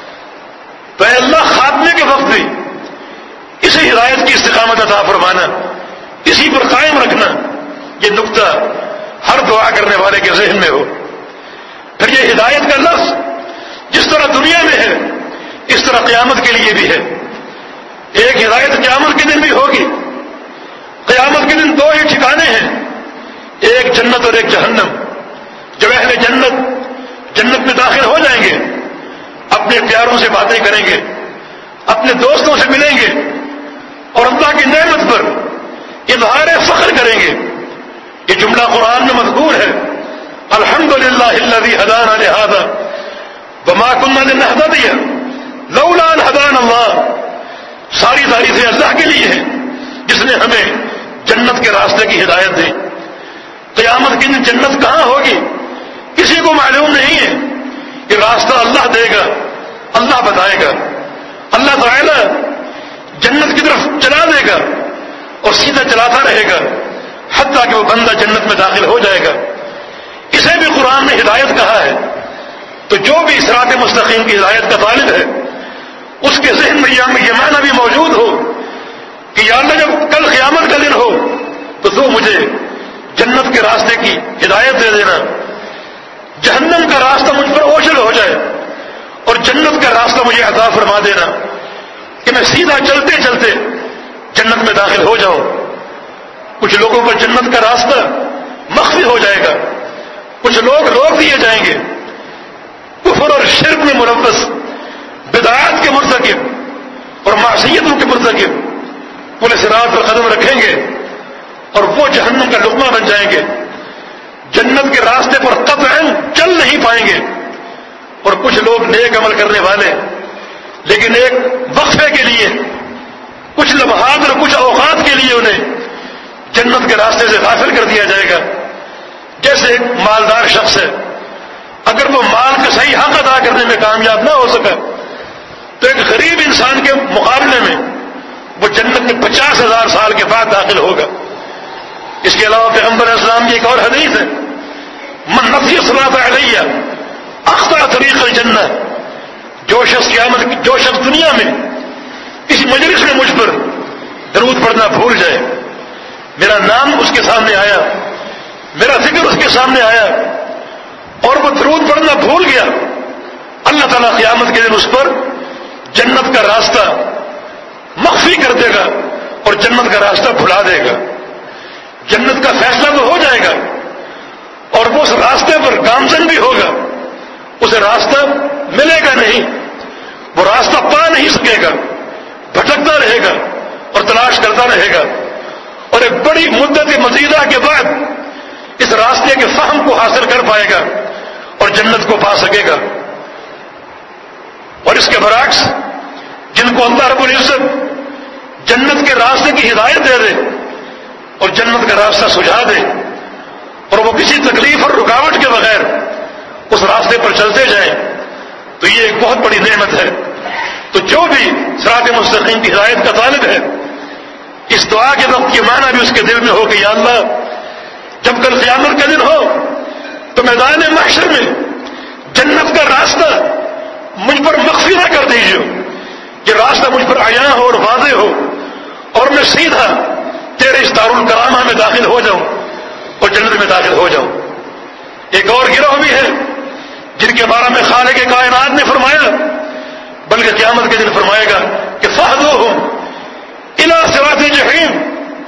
تو اے اللہ خاتمے کے وقت بھی اسی ہدایت کی استقامت عطا فرمانا، اسی پر قائم رکھنا، یہ نقطہ ہر دعا کرنے والے کے ذہن میں ہو۔ پھر یہ ہدایت کا لفظ جس طرح دنیا میں ہے اس طرح قیامت کے لیے بھی ہے۔ ایک ہدایت قیامت کے دن بھی ہوگی۔ قیامت کے دن 2 ہی ٹھکانے ہیں، ایک جنت اور ایک جہنم۔ جب اہل جنت میں داخل ہو جائیں گے، اپنے پیاروں سے باتیں کریں گے، اپنے دوستوں سے ملیں گے اور اللہ کی نعمت پر اظہار فخر کریں گے۔ یہ جملہ قرآن میں مذکور ہے، الحمدللہ الذی ہدانا لہذا وما كنا لنہتدی لولا ان ہدانا اللہ۔ ساری تعریفیں اللہ کے لیے ہیں جس نے ہمیں جنت کے راستے کی ہدایت دی۔ قیامت کے دن جنت کہاں ہوگی کسی کو معلوم نہیں ہے، یہ راستہ اللہ دے گا، اللہ بتائے گا۔ اللہ تعالی جنت کی طرف چلا دے گا اور سیدھا چلاتا رہے گا حتیٰ کہ وہ بندہ جنت میں داخل ہو جائے گا۔ اسے بھی قرآن نے ہدایت کہا ہے۔ تو جو بھی صراط مستقیم کی ہدایت کا طالب ہے اس کے ذہن میں یہ معنی بھی موجود ہو کہ یا اللہ جب کل قیامت کا دن ہو تو مجھے جنت کے راستے کی ہدایت دے دینا، جہنم کا راستہ مجھ پر اوجھل ہو جائے اور جنت کا راستہ مجھے عطا فرما دینا کہ میں سیدھا چلتے چلتے جنت میں داخل ہو جاؤں۔ کچھ لوگوں پر جنت کا راستہ مخفی ہو جائے گا، کچھ لوگ روک دیے جائیں گے، کفر اور شرک میں ملوث، بدعات کے مرتکب اور معصیتوں کے مرتکب پورے صراط پر قدم رکھیں گے اور وہ جہنم کا لقمہ بن جائیں گے، جنت کے راستے پر قطعاً چل نہیں پائیں گے۔ اور کچھ لوگ نیک عمل کرنے والے لیکن ایک وقفے کے لیے، کچھ لمحات اور کچھ اوقات کے لیے انہیں جنت کے راستے سے غافل کر دیا جائے گا۔ جیسے ایک مالدار شخص ہے، اگر وہ مال کا صحیح حق ادا کرنے میں کامیاب نہ ہو سکا تو ایک غریب انسان کے مقابلے میں وہ جنت میں 50,000 سال کے بعد داخل ہوگا۔ اس کے علاوہ پیغمبر اسلام کی ایک اور حدیث ہے، من نسی الصلاۃ علیہ اخطأ طریق الجنہ۔ جو شخص دنیا میں کسی مجلس میں مجھ پر درود پڑھنا بھول جائے، میرا نام اس کے سامنے آیا، میرا ذکر اس کے سامنے آیا اور وہ درود پڑھنا بھول گیا، اللہ تعالیٰ قیامت کے دن اس پر جنت کا راستہ مخفی کر دے گا اور جنت کا راستہ بھلا دے گا۔ جنت کا فیصلہ تو ہو جائے گا اور وہ اس راستے پر گامزن بھی ہوگا، اسے راستہ ملے گا نہیں، وہ راستہ پا نہیں سکے گا، بھٹکتا رہے گا اور تلاش کرتا رہے گا اور ایک بڑی مدت مزیدہ کے بعد اس راستے کے فہم کو حاصل کر پائے گا اور جنت کو پا سکے گا۔ اور اس کے برعکس جن کو اللہ رب العزت جنت کے راستے کی ہدایت دے دے اور جنت کا راستہ سجھا دے اور وہ کسی تکلیف اور رکاوٹ کے بغیر اس راستے پر چلتے جائیں تو یہ ایک بہت بڑی نعمت ہے۔ تو جو بھی صراط مستقیم کی ہدایت کا طالب ہے، اس دعا کے وقت یہ معنی بھی اس کے دل میں ہو کہ یا اللہ جب کل قیامت کا دن ہو تو میدان محشر میں جنت کا راستہ مجھ پر مخفی نہ کر دیجیے، یہ راستہ مجھ پر عیاں ہو اور واضح ہو اور میں سیدھا تیرے اس دارالکرامہ میں داخل ہو جاؤں اور جنت میں داخل ہو جاؤں۔ ایک اور گروہ بھی ہے جن کے بارے میں خالق کائنات نے فرمایا، بلکہ قیامت کے دن فرمائے گا کہ فاہدوہم الی صراط الجحیم،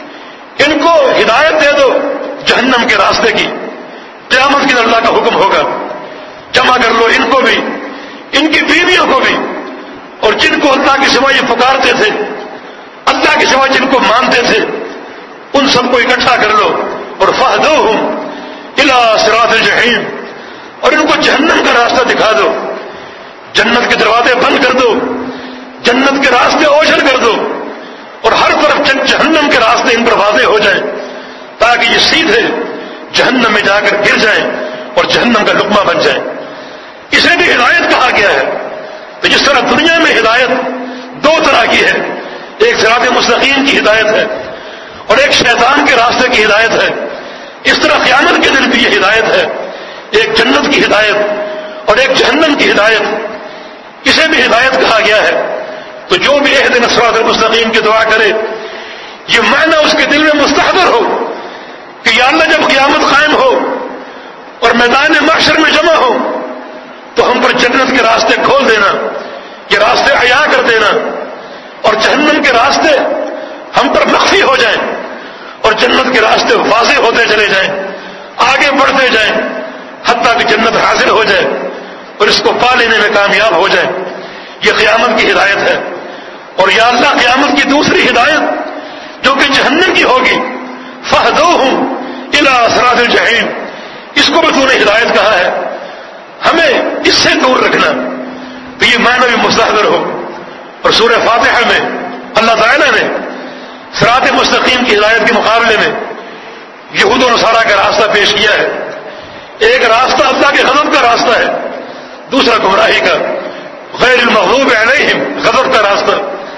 ان کو ہدایت دے دو جہنم کے راستے کی۔ قیامت کے دن اللہ کا حکم ہوگا جمع کر لو ان کو بھی، ان کی بیویوں کو بھی، اور جن کو اللہ کے سوا یہ پکارتے تھے، اللہ کے سوا جن کو مانتے تھے، ان سب کو اکٹھا کر لو اور فاہدوہم الی صراط الجحیم، اور ان کو جہنم کا راستہ دکھا دو، جنت کے دروازے بند کر دو، جنت کے راستے اوجھل کر دو اور ہر طرف جہنم کے راستے ان پر واضح ہو جائیں تاکہ یہ سیدھے جہنم میں جا کر گر جائیں اور جہنم کا لقمہ بن جائیں۔ اسے بھی ہدایت کہا گیا ہے۔ تو جس طرح دنیا میں ہدایت دو طرح کی ہے، ایک صراط مستقیم کی ہدایت ہے اور ایک شیطان کے راستے کی ہدایت ہے، اس طرح قیامت کے دن بھی یہ ہدایت ہے، ایک جنت کی ہدایت اور ایک جہنم کی ہدایت، اسے بھی ہدایت کہا گیا ہے۔ تو جو بھی اہدنا الصراط المستقیم کی دعا کرے، یہ معنی اس کے دل میں مستحضر ہو کہ یا اللہ جب قیامت قائم ہو اور میدان محشر میں جمع ہو تو ہم پر جنت کے راستے کھول دینا، یہ راستے عیاں کر دینا اور جہنم کے راستے ہم پر مخفی ہو جائیں اور جنت کے راستے واضح ہوتے چلے جائیں، آگے بڑھتے جائیں، حتیٰ کہ جنت حاصل ہو جائے اور اس کو پا لینے میں کامیاب ہو جائے. یہ قیامت کی ہدایت ہے. اور یا اللہ قیامت کی دوسری ہدایت جو کہ جہنم کی ہوگی، فَهْدُوهُمْ إِلَىٰ صِرَاطِ الْجَحِيمِ، اس کو بھی تو نے ہدایت کہا ہے، ہمیں اس سے دور رکھنا. تو یہ معنی بھی مستحضر ہو. اور سورہ فاتحہ میں اللہ تعالیٰ نے صراط مستقیم کی ہدایت کے مقابلے میں یہود و نصارہ کا راستہ پیش کیا ہے. ایک راستہ اللہ کے غضب کا راستہ ہے، دوسرا گمراہی کا، غیر المغضوب علیہم غضب کا راستہ،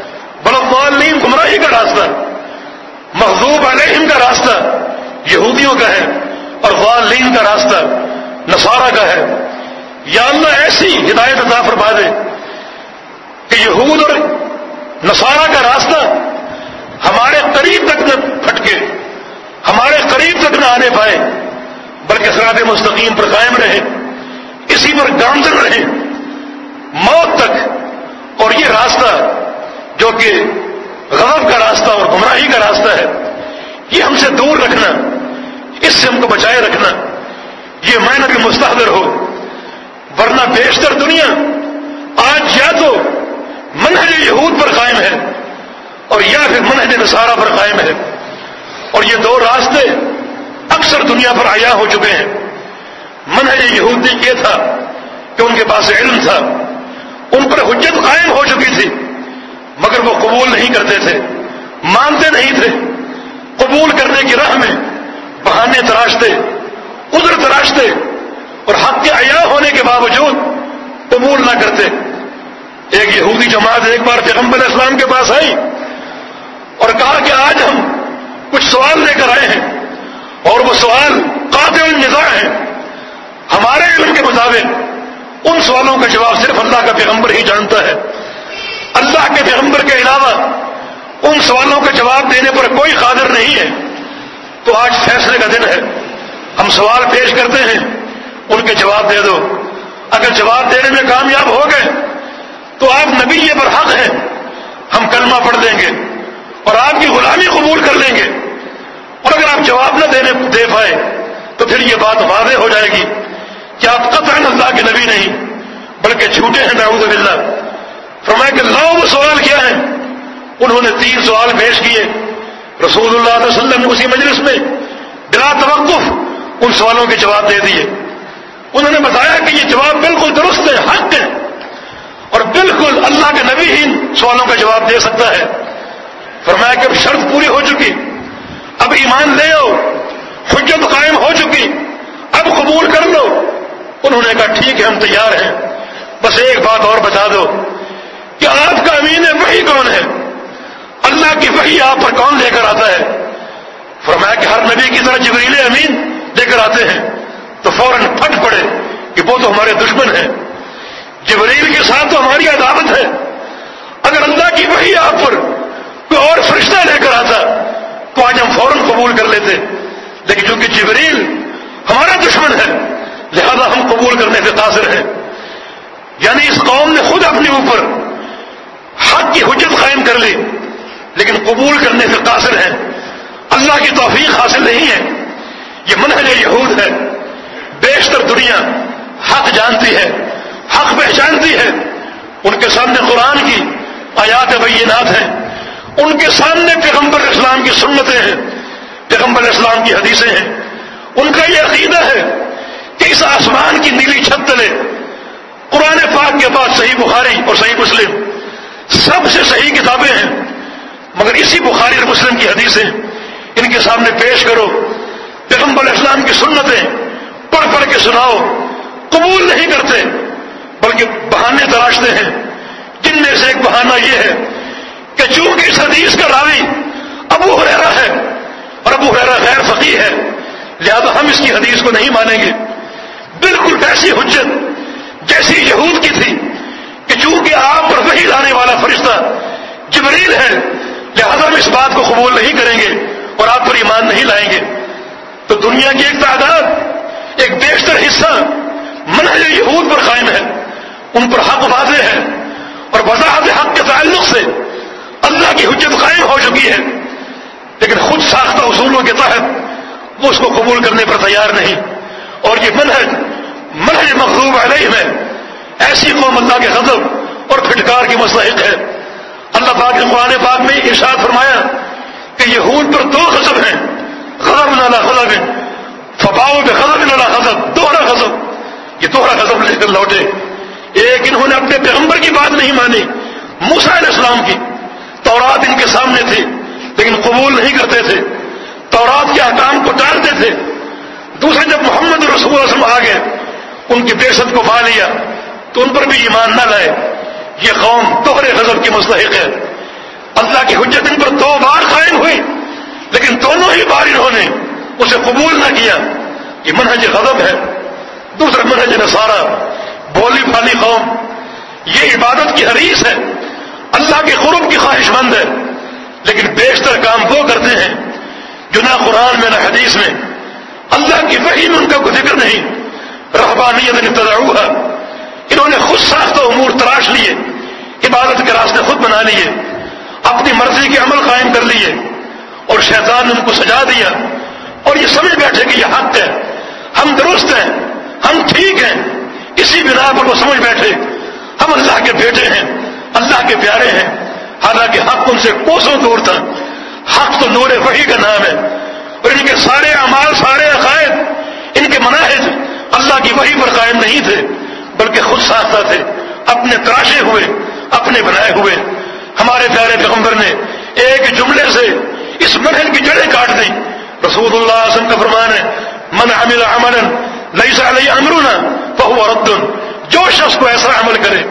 ولا گمراہی کا راستہ. مغضوب علیہم کا راستہ یہودیوں کا ہے اور ضالین کا راستہ نصارہ کا ہے. یا اللہ ایسی ہدایت عطا فرما دے کہ یہود اور نصارہ کا راستہ ہمارے قریب تک نہ پھٹکے، ہمارے قریب تک نہ آنے پائے، بلکہ صراط مستقیم پر قائم رہے، اسی پر گامزن رہے موت تک. اور یہ راستہ جو کہ غضب کا راستہ اور گمراہی کا راستہ ہے، یہ ہم سے دور رکھنا، اس سے ہم کو بچائے رکھنا، یہ معنی بھی مستحضر ہو. ورنہ بیشتر دنیا آج یا تو منہج یہود پر قائم ہے اور یا پھر منہج نصارہ پر قائم ہے. اور یہ دو راستے اکثر دنیا پر عیاں ہو چکے ہیں. منہج یہودی یہ تھا کہ ان کے پاس علم تھا، ان پر حجت قائم ہو چکی تھی، مگر وہ قبول نہیں کرتے تھے، مانتے نہیں تھے. قبول کرنے کی راہ میں بہانے تراشتے، عذر تراشتے، اور حق کے عیاں ہونے کے باوجود قبول نہ کرتے. ایک یہودی جماعت ایک بار پیغمبر علیہ السلام کے پاس آئی اور کہا کہ آج ہم کچھ سوال لے کر آئے ہیں، اور وہ سوال قاطع النزاع ہیں. ہمارے علم کے مطابق ان سوالوں کا جواب صرف اللہ کا پیغمبر ہی جانتا ہے. اللہ کے پیغمبر کے علاوہ ان سوالوں کا جواب دینے پر کوئی قادر نہیں ہے. تو آج فیصلے کا دن ہے. ہم سوال پیش کرتے ہیں، ان کے جواب دے دو. اگر جواب دینے میں کامیاب ہو گئے تو آپ نبی یہ پر حق ہیں، ہم کلمہ پڑھ لیں گے اور آپ کی غلامی قبول کر لیں گے. اور اگر آپ جواب نہ دے پائے تو پھر یہ بات واضح ہو جائے گی کہ آپ قطعاً اللہ کے نبی نہیں بلکہ جھوٹے ہیں، نعوذ باللہ. فرمایا کہ لاؤ وہ سوال کیا ہے. انہوں نے 3 سوال پیش کیے. رسول اللہ علیہ وسلم نے اسی مجلس میں بلا توقف ان سوالوں کے جواب دے دیے. انہوں نے بتایا کہ یہ جواب بالکل درست ہے، حق ہے، اور بالکل اللہ کے نبی ہی ان سوالوں کا جواب دے سکتا ہے. فرمایا کہ اب شرط پوری ہو چکی، اب ایمان لے آؤ، حجت قائم ہو چکی، اب قبول کر لو. انہوں نے کہا ٹھیک ہے، ہم تیار ہیں، بس ایک بات اور بتا دو کہ آپ کا امین وحی کون ہے؟ اللہ کی وحی آپ پر کون لے کر آتا ہے؟ فرمایا کہ ہر نبی کی طرح جبریل امین لے کر آتے ہیں. تو فوراً پھٹ پڑے کہ وہ تو ہمارے دشمن ہیں، جبریل کے ساتھ تو ہماری عداوت ہے. اگر اللہ کی وحی آپ پر کوئی اور فرشتہ لے کر آتا تو آج ہم فوراً قبول کر لیتے، لیکن چونکہ جبریل ہمارا دشمن ہے لہذا ہم قبول کرنے سے قاصر ہیں. یعنی اس قوم نے خود اپنے اوپر حق کی حجت قائم کر لی لیکن قبول کرنے سے قاصر ہیں. اللہ کی توفیق حاصل نہیں ہے. یہ منہج یہود ہے. بیشتر دنیا حق جانتی ہے، حق پہچانتی ہے. ان کے سامنے قرآن کی آیات بینات ہیں، ان کے سامنے پیغمبر اسلام کی سنتیں ہیں، پیغمبر اسلام کی حدیثیں ہیں. ان کا یہ عقیدہ ہے کہ اس آسمان کی نیلی چھت تلے قرآن پاک کے بعد صحیح بخاری اور صحیح مسلم سب سے صحیح کتابیں ہیں، مگر اسی بخاری اور مسلم کی حدیثیں ان کے سامنے پیش کرو، پیغمبر اسلام کی سنتیں پڑھ پڑھ کے سناؤ، قبول نہیں کرتے بلکہ بہانے تراشتے ہیں. جن میں سے ایک بہانہ یہ ہے کہ چونکہ اس حدیث کا راوی ابو ہریرہ ہے اور ابو ہریرہ غیر فقیہ ہے لہذا ہم اس کی حدیث کو نہیں مانیں گے. بالکل ویسی حجت جیسی یہود کی تھی کہ چونکہ آپ پر وحی لانے والا فرشتہ جبریل ہے لہذا ہم اس بات کو قبول نہیں کریں گے اور آپ پر ایمان نہیں لائیں گے. تو دنیا کی ایک تعداد، ایک بیشتر حصہ منہج یہود پر قائم ہے، ان پر حق واضح ہے اور وضاحت حق کے تعلق سے اللہ کی حجت قائم ہو چکی ہے، لیکن خود ساختہ اصولوں کے تحت وہ اس کو قبول کرنے پر تیار نہیں. اور یہ منہج منہج مغضوب علیہم ہے، ایسی قوم اللہ کے غضب اور پھٹکار کی مستحق ہے۔ اللہ پاک نے قرآن پاک میں ارشاد فرمایا کہ یہود پر 2 غضب ہیں، غضب علی غضب فباؤ بغضب علی غضب، دوہرا غضب، یہ دوہرا غضب لے کر لوٹے۔ ایک انہوں نے اپنے پیغمبر کی بات نہیں مانی، موسیٰ علیہ السلام کی، تورات ان کے سامنے تھی لیکن قبول نہیں کرتے تھے، تورات کے احکام کو ٹالتے تھے۔ دوسرے جب محمد رسول اللہ صلی اللہ علیہ وسلم آ گئے، ان کی بعثت کو پا لیا تو ان پر بھی ایمان نہ لائے۔ یہ قوم دوہرے غضب کی مستحق ہے۔ اللہ کی حجت ان پر 2 بار قائم ہوئی لیکن دونوں ہی بار انہوں نے اسے قبول نہ کیا۔ یہ منہج غضب ہے۔ دوسرا منہج نصارہ، بولی بھالی قوم، یہ عبادت کی حریص ہے، اللہ کے قرب کی خواہش مند ہے، لیکن بیشتر کام وہ کرتے ہیں جو نہ قرآن میں نہ حدیث میں، اللہ کی وحی میں ان کا کوئی ذکر نہیں۔ رہبانیت ابتدعوها، انہوں نے خود ساختہ امور تراش لیے، عبادت کے راستے خود بنا لیے، اپنی مرضی کے عمل قائم کر لیے، اور شیطان نے ان کو سجا دیا، اور یہ سمجھ بیٹھے کہ یہ حق ہے، ہم درست ہیں، ہم ٹھیک ہیں۔ اسی بنا پر وہ سمجھ بیٹھے ہم اللہ کے بیٹے ہیں، اللہ کے پیارے ہیں، حالانکہ حق ان سے کوسوں دور تھا۔ حق تو نور وحی کا نام ہے، اور ان کے سارے اعمال، سارے عقائد، ان کے مناہج اللہ کی وحی پر قائم نہیں تھے بلکہ خود ساختہ تھے، اپنے تراشے ہوئے، اپنے بنائے ہوئے۔ ہمارے پیارے پیغمبر نے ایک جملے سے اس منہج کی جڑیں کاٹ دیں۔ رسول اللہ صلی اللہ علیہ وسلم کا فرمان ہے، من عمل عملا لیس علیہ امرنا فہو رد، جو شخص کو ایسا عمل کرے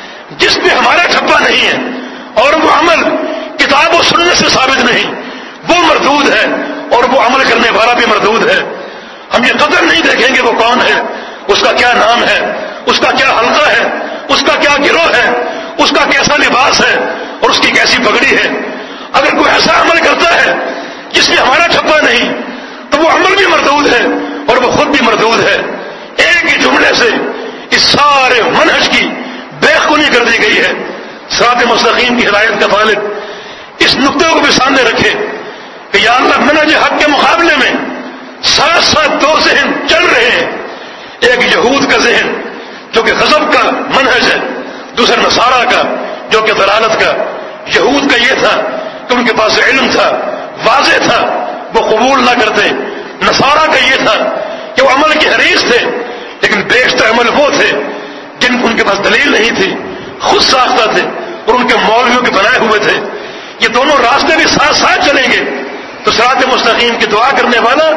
جس میں ہمارا ٹھپا نہیں ہے اور وہ عمل کتاب و سنت سے ثابت نہیں، وہ مردود ہے، اور وہ عمل کرنے والا بھی مردود ہے۔ ہم یہ قدر نہیں دیکھیں گے وہ کون ہے، اس کا کیا نام ہے، اس کا کیا حلقہ ہے، اس کا کیا گروہ ہے، اس کا کیسا لباس ہے اور اس کی کیسی پگڑی ہے۔ اگر کوئی ایسا عمل کرتا ہے جس میں ہمارا ٹھپا نہیں تو وہ عمل بھی مردود ہے اور وہ خود بھی مردود ہے۔ ایک ہی جملے سے اس سارے منہج کی بیخونی کر دی گئی ہے۔ صراط مستقیم کی ہدایت کا طالب اس نقطے کو بھی سامنے رکھے کہ یا اللہ منہج حق کے مقابلے میں ساتھ ساتھ 2 ذہن چل رہے ہیں، ایک یہود کا ذہن جو کہ غضب کا منہج ہے، دوسرا نصارہ کا جو کہ ضلالت کا۔ یہود کا یہ تھا کہ ان کے پاس علم تھا، واضح تھا، وہ قبول نہ کرتے۔ نصارہ کا یہ تھا کہ وہ عمل کی حریص تھے لیکن بیشتر عمل وہ تھے جن کو ان کے پاس دلیل نہیں تھی، خود ساختہ تھے اور ان کے مولویوں کے بنائے ہوئے تھے۔ یہ دونوں راستے بھی ساتھ ساتھ چلیں گے تو صراط مستقیم کی دعا کرنے والا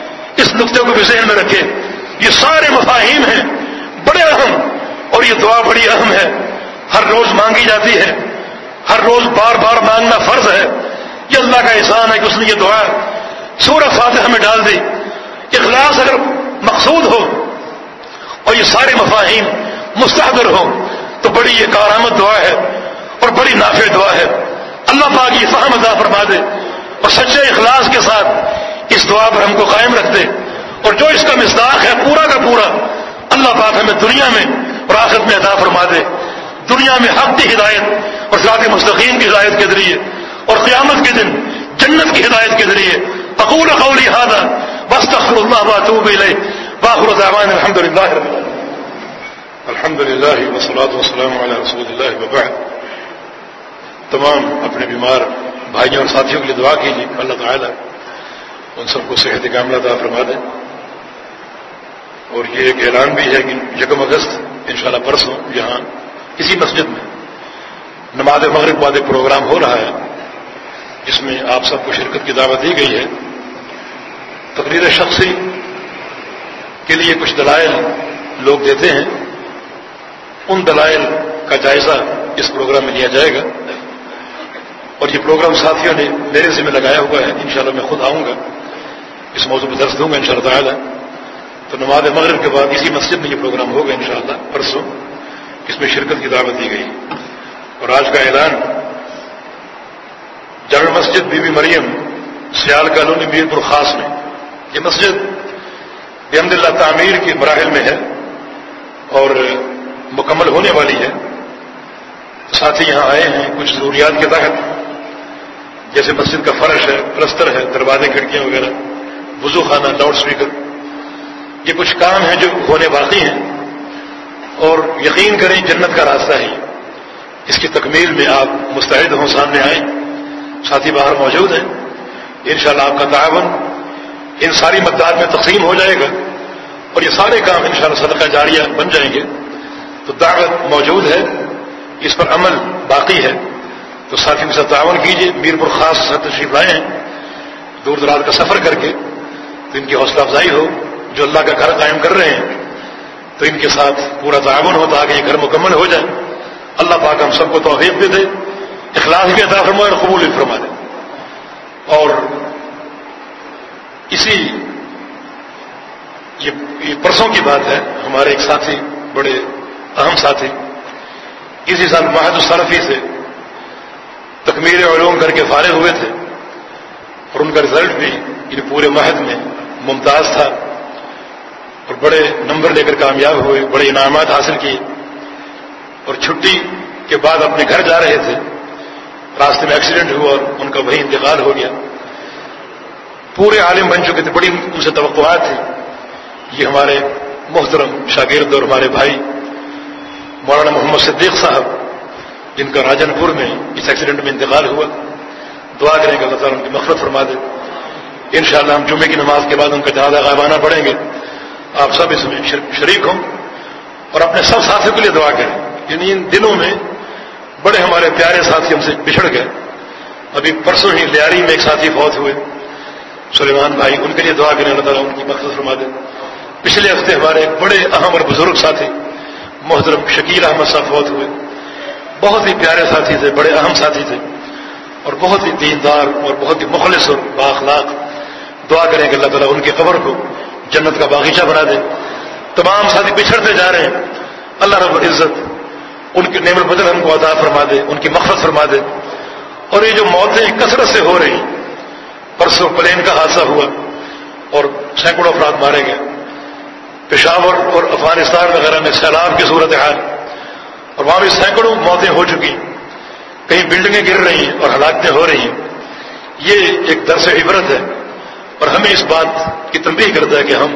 اس نقطے کو بھی ذہن میں رکھے۔ یہ سارے مفاہیم ہیں بڑے اہم، اور یہ دعا بڑی اہم ہے، ہر روز مانگی جاتی ہے، ہر روز بار بار مانگنا فرض ہے۔ یہ اللہ کا احسان ہے کہ اس نے یہ دعا سورہ فاتحہ میں ڈال دی۔ اخلاص اگر مقصود ہو اور یہ سارے مفاہیم مستحضر ہو تو بڑی یہ کارآمد دعا ہے اور بڑی نافع دعا ہے۔ اللہ پاک یہ فہم عطا فرما دے اور سچے اخلاص کے ساتھ اس دعا پر ہم کو قائم رکھ دے، اور جو اس کا مصداق ہے پورا کا پورا اللہ پاک ہمیں دنیا میں اور آخرت میں عطا فرما دے۔ دنیا میں حق کی ہدایت اور صراط مستقیم کی ہدایت کے ذریعے، اور قیامت کے دن جنت کی ہدایت کے ذریعے۔ اقول قولی ھذا واستغفر اللہ واتوب الیہ وآخر دعوانا الحمد للہ رب العالمین۔ الحمد للہ والصلاۃ والسلام علی رسول اللہ وبعد۔ تمام اپنے بیمار بھائیوں اور ساتھیوں کے لیے دعا کیجیے، اللہ تعالیٰ ان سب کو صحت کاملہ عطا فرما دے۔ اور یہ ایک اعلان بھی ہے کہ 1 اگست انشاءاللہ پرسوں یہاں اسی مسجد میں نماز مغرب بعد ایک پروگرام ہو رہا ہے جس میں آپ سب کو شرکت کی دعوت دی گئی ہے۔ تقریر شخصی کے لیے کچھ دلائل لوگ دیتے ہیں، ان دلائل کا جائزہ اس پروگرام میں لیا جائے گا، اور یہ پروگرام ساتھیوں نے میرے ذمہ لگایا ہوا ہے۔ انشاءاللہ میں خود آؤں گا، اس موضوع پر درس دوں گا انشاءاللہ تعالی۔ تو نماز مغرب کے بعد اسی مسجد میں یہ پروگرام ہوگا انشاءاللہ پرسوں، اس میں شرکت کی دعوت دی گئی۔ اور آج کا اعلان، جامع مسجد Bibi Maryam Sial colony Mirpur Khas میں، یہ مسجد بحمد اللہ تعمیر کے مراحل میں ہے اور مکمل ہونے والی ہے۔ ساتھی یہاں آئے ہیں کچھ ضروریات کے تحت، جیسے مسجد کا فرش ہے، پلستر ہے، دروازے کھڑکیاں وغیرہ، وضو خانہ، لاؤڈ اسپیکر، یہ کچھ کام ہیں جو ہونے باقی ہیں، اور یقین کریں جنت کا راستہ ہے، اس کی تکمیل میں آپ مستعد ہوں، سامنے آئیں، ساتھی باہر موجود ہیں، انشاءاللہ آپ کا تعاون ان ساری مقدار میں تقسیم ہو جائے گا، اور یہ سارے کام انشاءاللہ صدقہ جاریہ بن جائیں گے۔ تو دعوت موجود ہے، اس پر عمل باقی ہے، تو ساتھیوں کے ساتھ تعاون کیجیے۔ میرپور خاص ساتھ تشریف لائے ہیں دور دراز کا سفر کر کے، تو ان کی حوصلہ افزائی ہو، جو اللہ کا گھر قائم کر رہے ہیں تو ان کے ساتھ پورا تعاون ہو تاکہ یہ گھر مکمل ہو جائے۔ اللہ پاک ہم سب کو توفیق بھی دے، اخلاص بھی عطا فرمائے اور قبول بھی فرما دے۔ اور یہ پرسوں کی بات ہے، ہمارے ایک ساتھی، بڑے اہم ساتھی، اسی سال معہد السلفی سے تکمیل علوم کر کے فارغ ہوئے تھے، اور ان کا رزلٹ بھی پورے معہد میں ممتاز تھا، اور بڑے نمبر لے کر کامیاب ہوئے، بڑے انعامات حاصل کیے، اور چھٹی کے بعد اپنے گھر جا رہے تھے، راستے میں ایکسیڈنٹ ہوا اور ان کا وہیں انتقال ہو گیا۔ پورے عالم بن چکے تھے، بڑی ان سے توقعات تھی۔ یہ ہمارے محترم شاگرد اور ہمارے بھائی مولانا محمد صدیق صاحب، جن کا راجن پور میں اس ایکسیڈنٹ میں انتقال ہوا، دعا کریں کہ اللہ تعالیٰ ان کی مغفرت فرما دے۔ انشاءاللہ ہم جمعے کی نماز کے بعد ان کا جنازہ غائبانہ پڑھیں گے، آپ سب اس میں شریک ہوں، اور اپنے سب ساتھیوں کے لیے دعا کریں۔ یعنی ان دنوں میں بڑے ہمارے پیارے ساتھی ہم سے بچھڑ گئے۔ ابھی پرسوں ہی لیاری میں ایک ساتھی فوت ہوئے، سلیمان بھائی، ان کے لیے دعا کریں، اللہ تعالیٰ ان کی مغفرت فرما دے۔ پچھلے ہفتے ہمارے ایک بڑے اہم اور بزرگ ساتھی محترم شکیل احمد صاحب فوت ہوئے، بہت ہی پیارے ساتھی تھے، بڑے اہم ساتھی تھے، اور بہت ہی دیندار اور بہت ہی مخلص اور بااخلاق۔ دعا کریں کہ اللہ تعالیٰ ان کی قبر کو جنت کا باغیچہ بنا دے۔ تمام ساتھی بچھڑتے جا رہے ہیں، اللہ رب العزت ان کے نعم البدل ہم کو عطا فرما دے، ان کی مغفرت فرما دے۔ اور یہ جو موتیں کثرت سے ہو رہی، پرسوں پلین کا حادثہ ہوا اور سینکڑوں افراد مارے گئے، پشاور اور افغانستان وغیرہ میں سیلاب کی صورتحال، اور وہاں بھی سینکڑوں موتیں ہو چکی، کہیں بلڈنگیں گر رہی ہیں اور ہلاکتیں ہو رہی ہیں۔ یہ ایک درس عبرت ہے، اور ہمیں اس بات کی تنبیہ کرتا ہے کہ ہم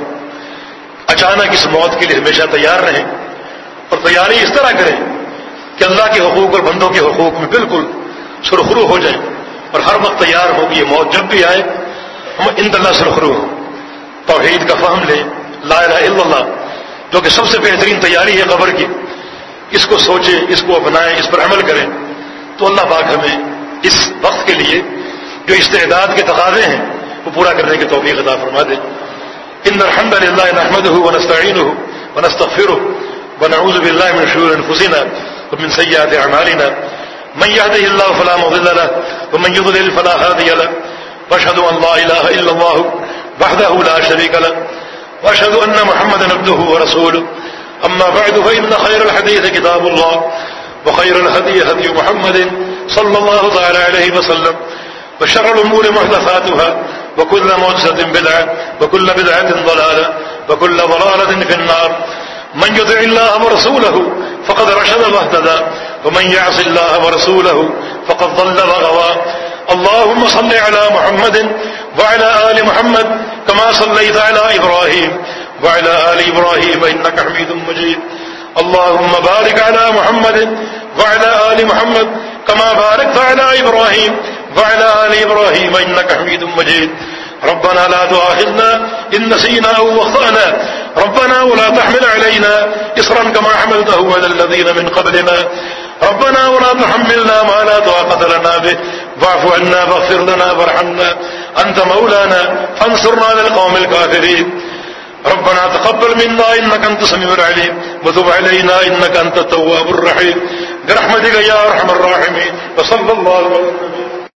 اچانک اس موت کے لیے ہمیشہ تیار رہیں، اور تیاری اس طرح کریں کہ اللہ کے حقوق اور بندوں کے حقوق میں بالکل سرخرو ہو جائیں، اور ہر وقت تیار ہو کہ یہ موت جب بھی آئے ہم عند اللہ سرخرو ہوں، توحید کا فہم لیں، لا الہ الا اللہ، جو کہ سب سے بہترین تیاری ہے قبر کی، اس کو سوچیں، اس کو اپنائیں، اس پر عمل کریں، تو اللہ پاک ہمیں اس وقت کے لیے جو استعداد کے تقاضے ہیں وہ پورا کرنے کی توفیق عطا فرما دے۔ ان الحمد للہ نحمده ونستعینه ونستغفره ونعوذ باللہ من شرور انفسنا ومن سیئات اعمالنا من يهده الله فلا مضل له ومن يضلل فلا هادي له واشهد ان لا اله الا الله وحده لا شريك له واشهد ان محمدا عبده ورسوله اما بعد فان خير الحديث كتاب الله وخير الهدي هدي محمد صلى الله تعالى عليه وسلم وشر الامور محدثاتها وكل محدثة بدعة وكل بدعة ضلالة وكل ضلالة في النار من يطع الله ورسوله فقد رشد واهتدى ومن يعص الله ورسوله فقد ضل وغوى اللهم صل على محمد وعلى آل محمد كما صليت على إبراهيم وعلى آل إبراهيم إنك حميد مجيد اللهم بارك على محمد وعلى آل محمد كما باركت على إبراهيم وعلى آل إبراهيم إنك حميد مجيد ربنا لا تؤاخذنا إن نسينا أو أخطأنا ربنا ولا تحمل علينا إصرا كما حملته على الذين من قبلنا ربنا ولا تحملنا ما لا طاقة لنا به واعف عنا واغفر لنا وارحمنا أنت مولانا فانصرنا على القوم الكافرين ربنا تقبل منا إنك أنت السميع العليم وتب علينا إنك أنت التواب الرحيم برحمتك يا أرحم الراحمين وصلى الله على النبي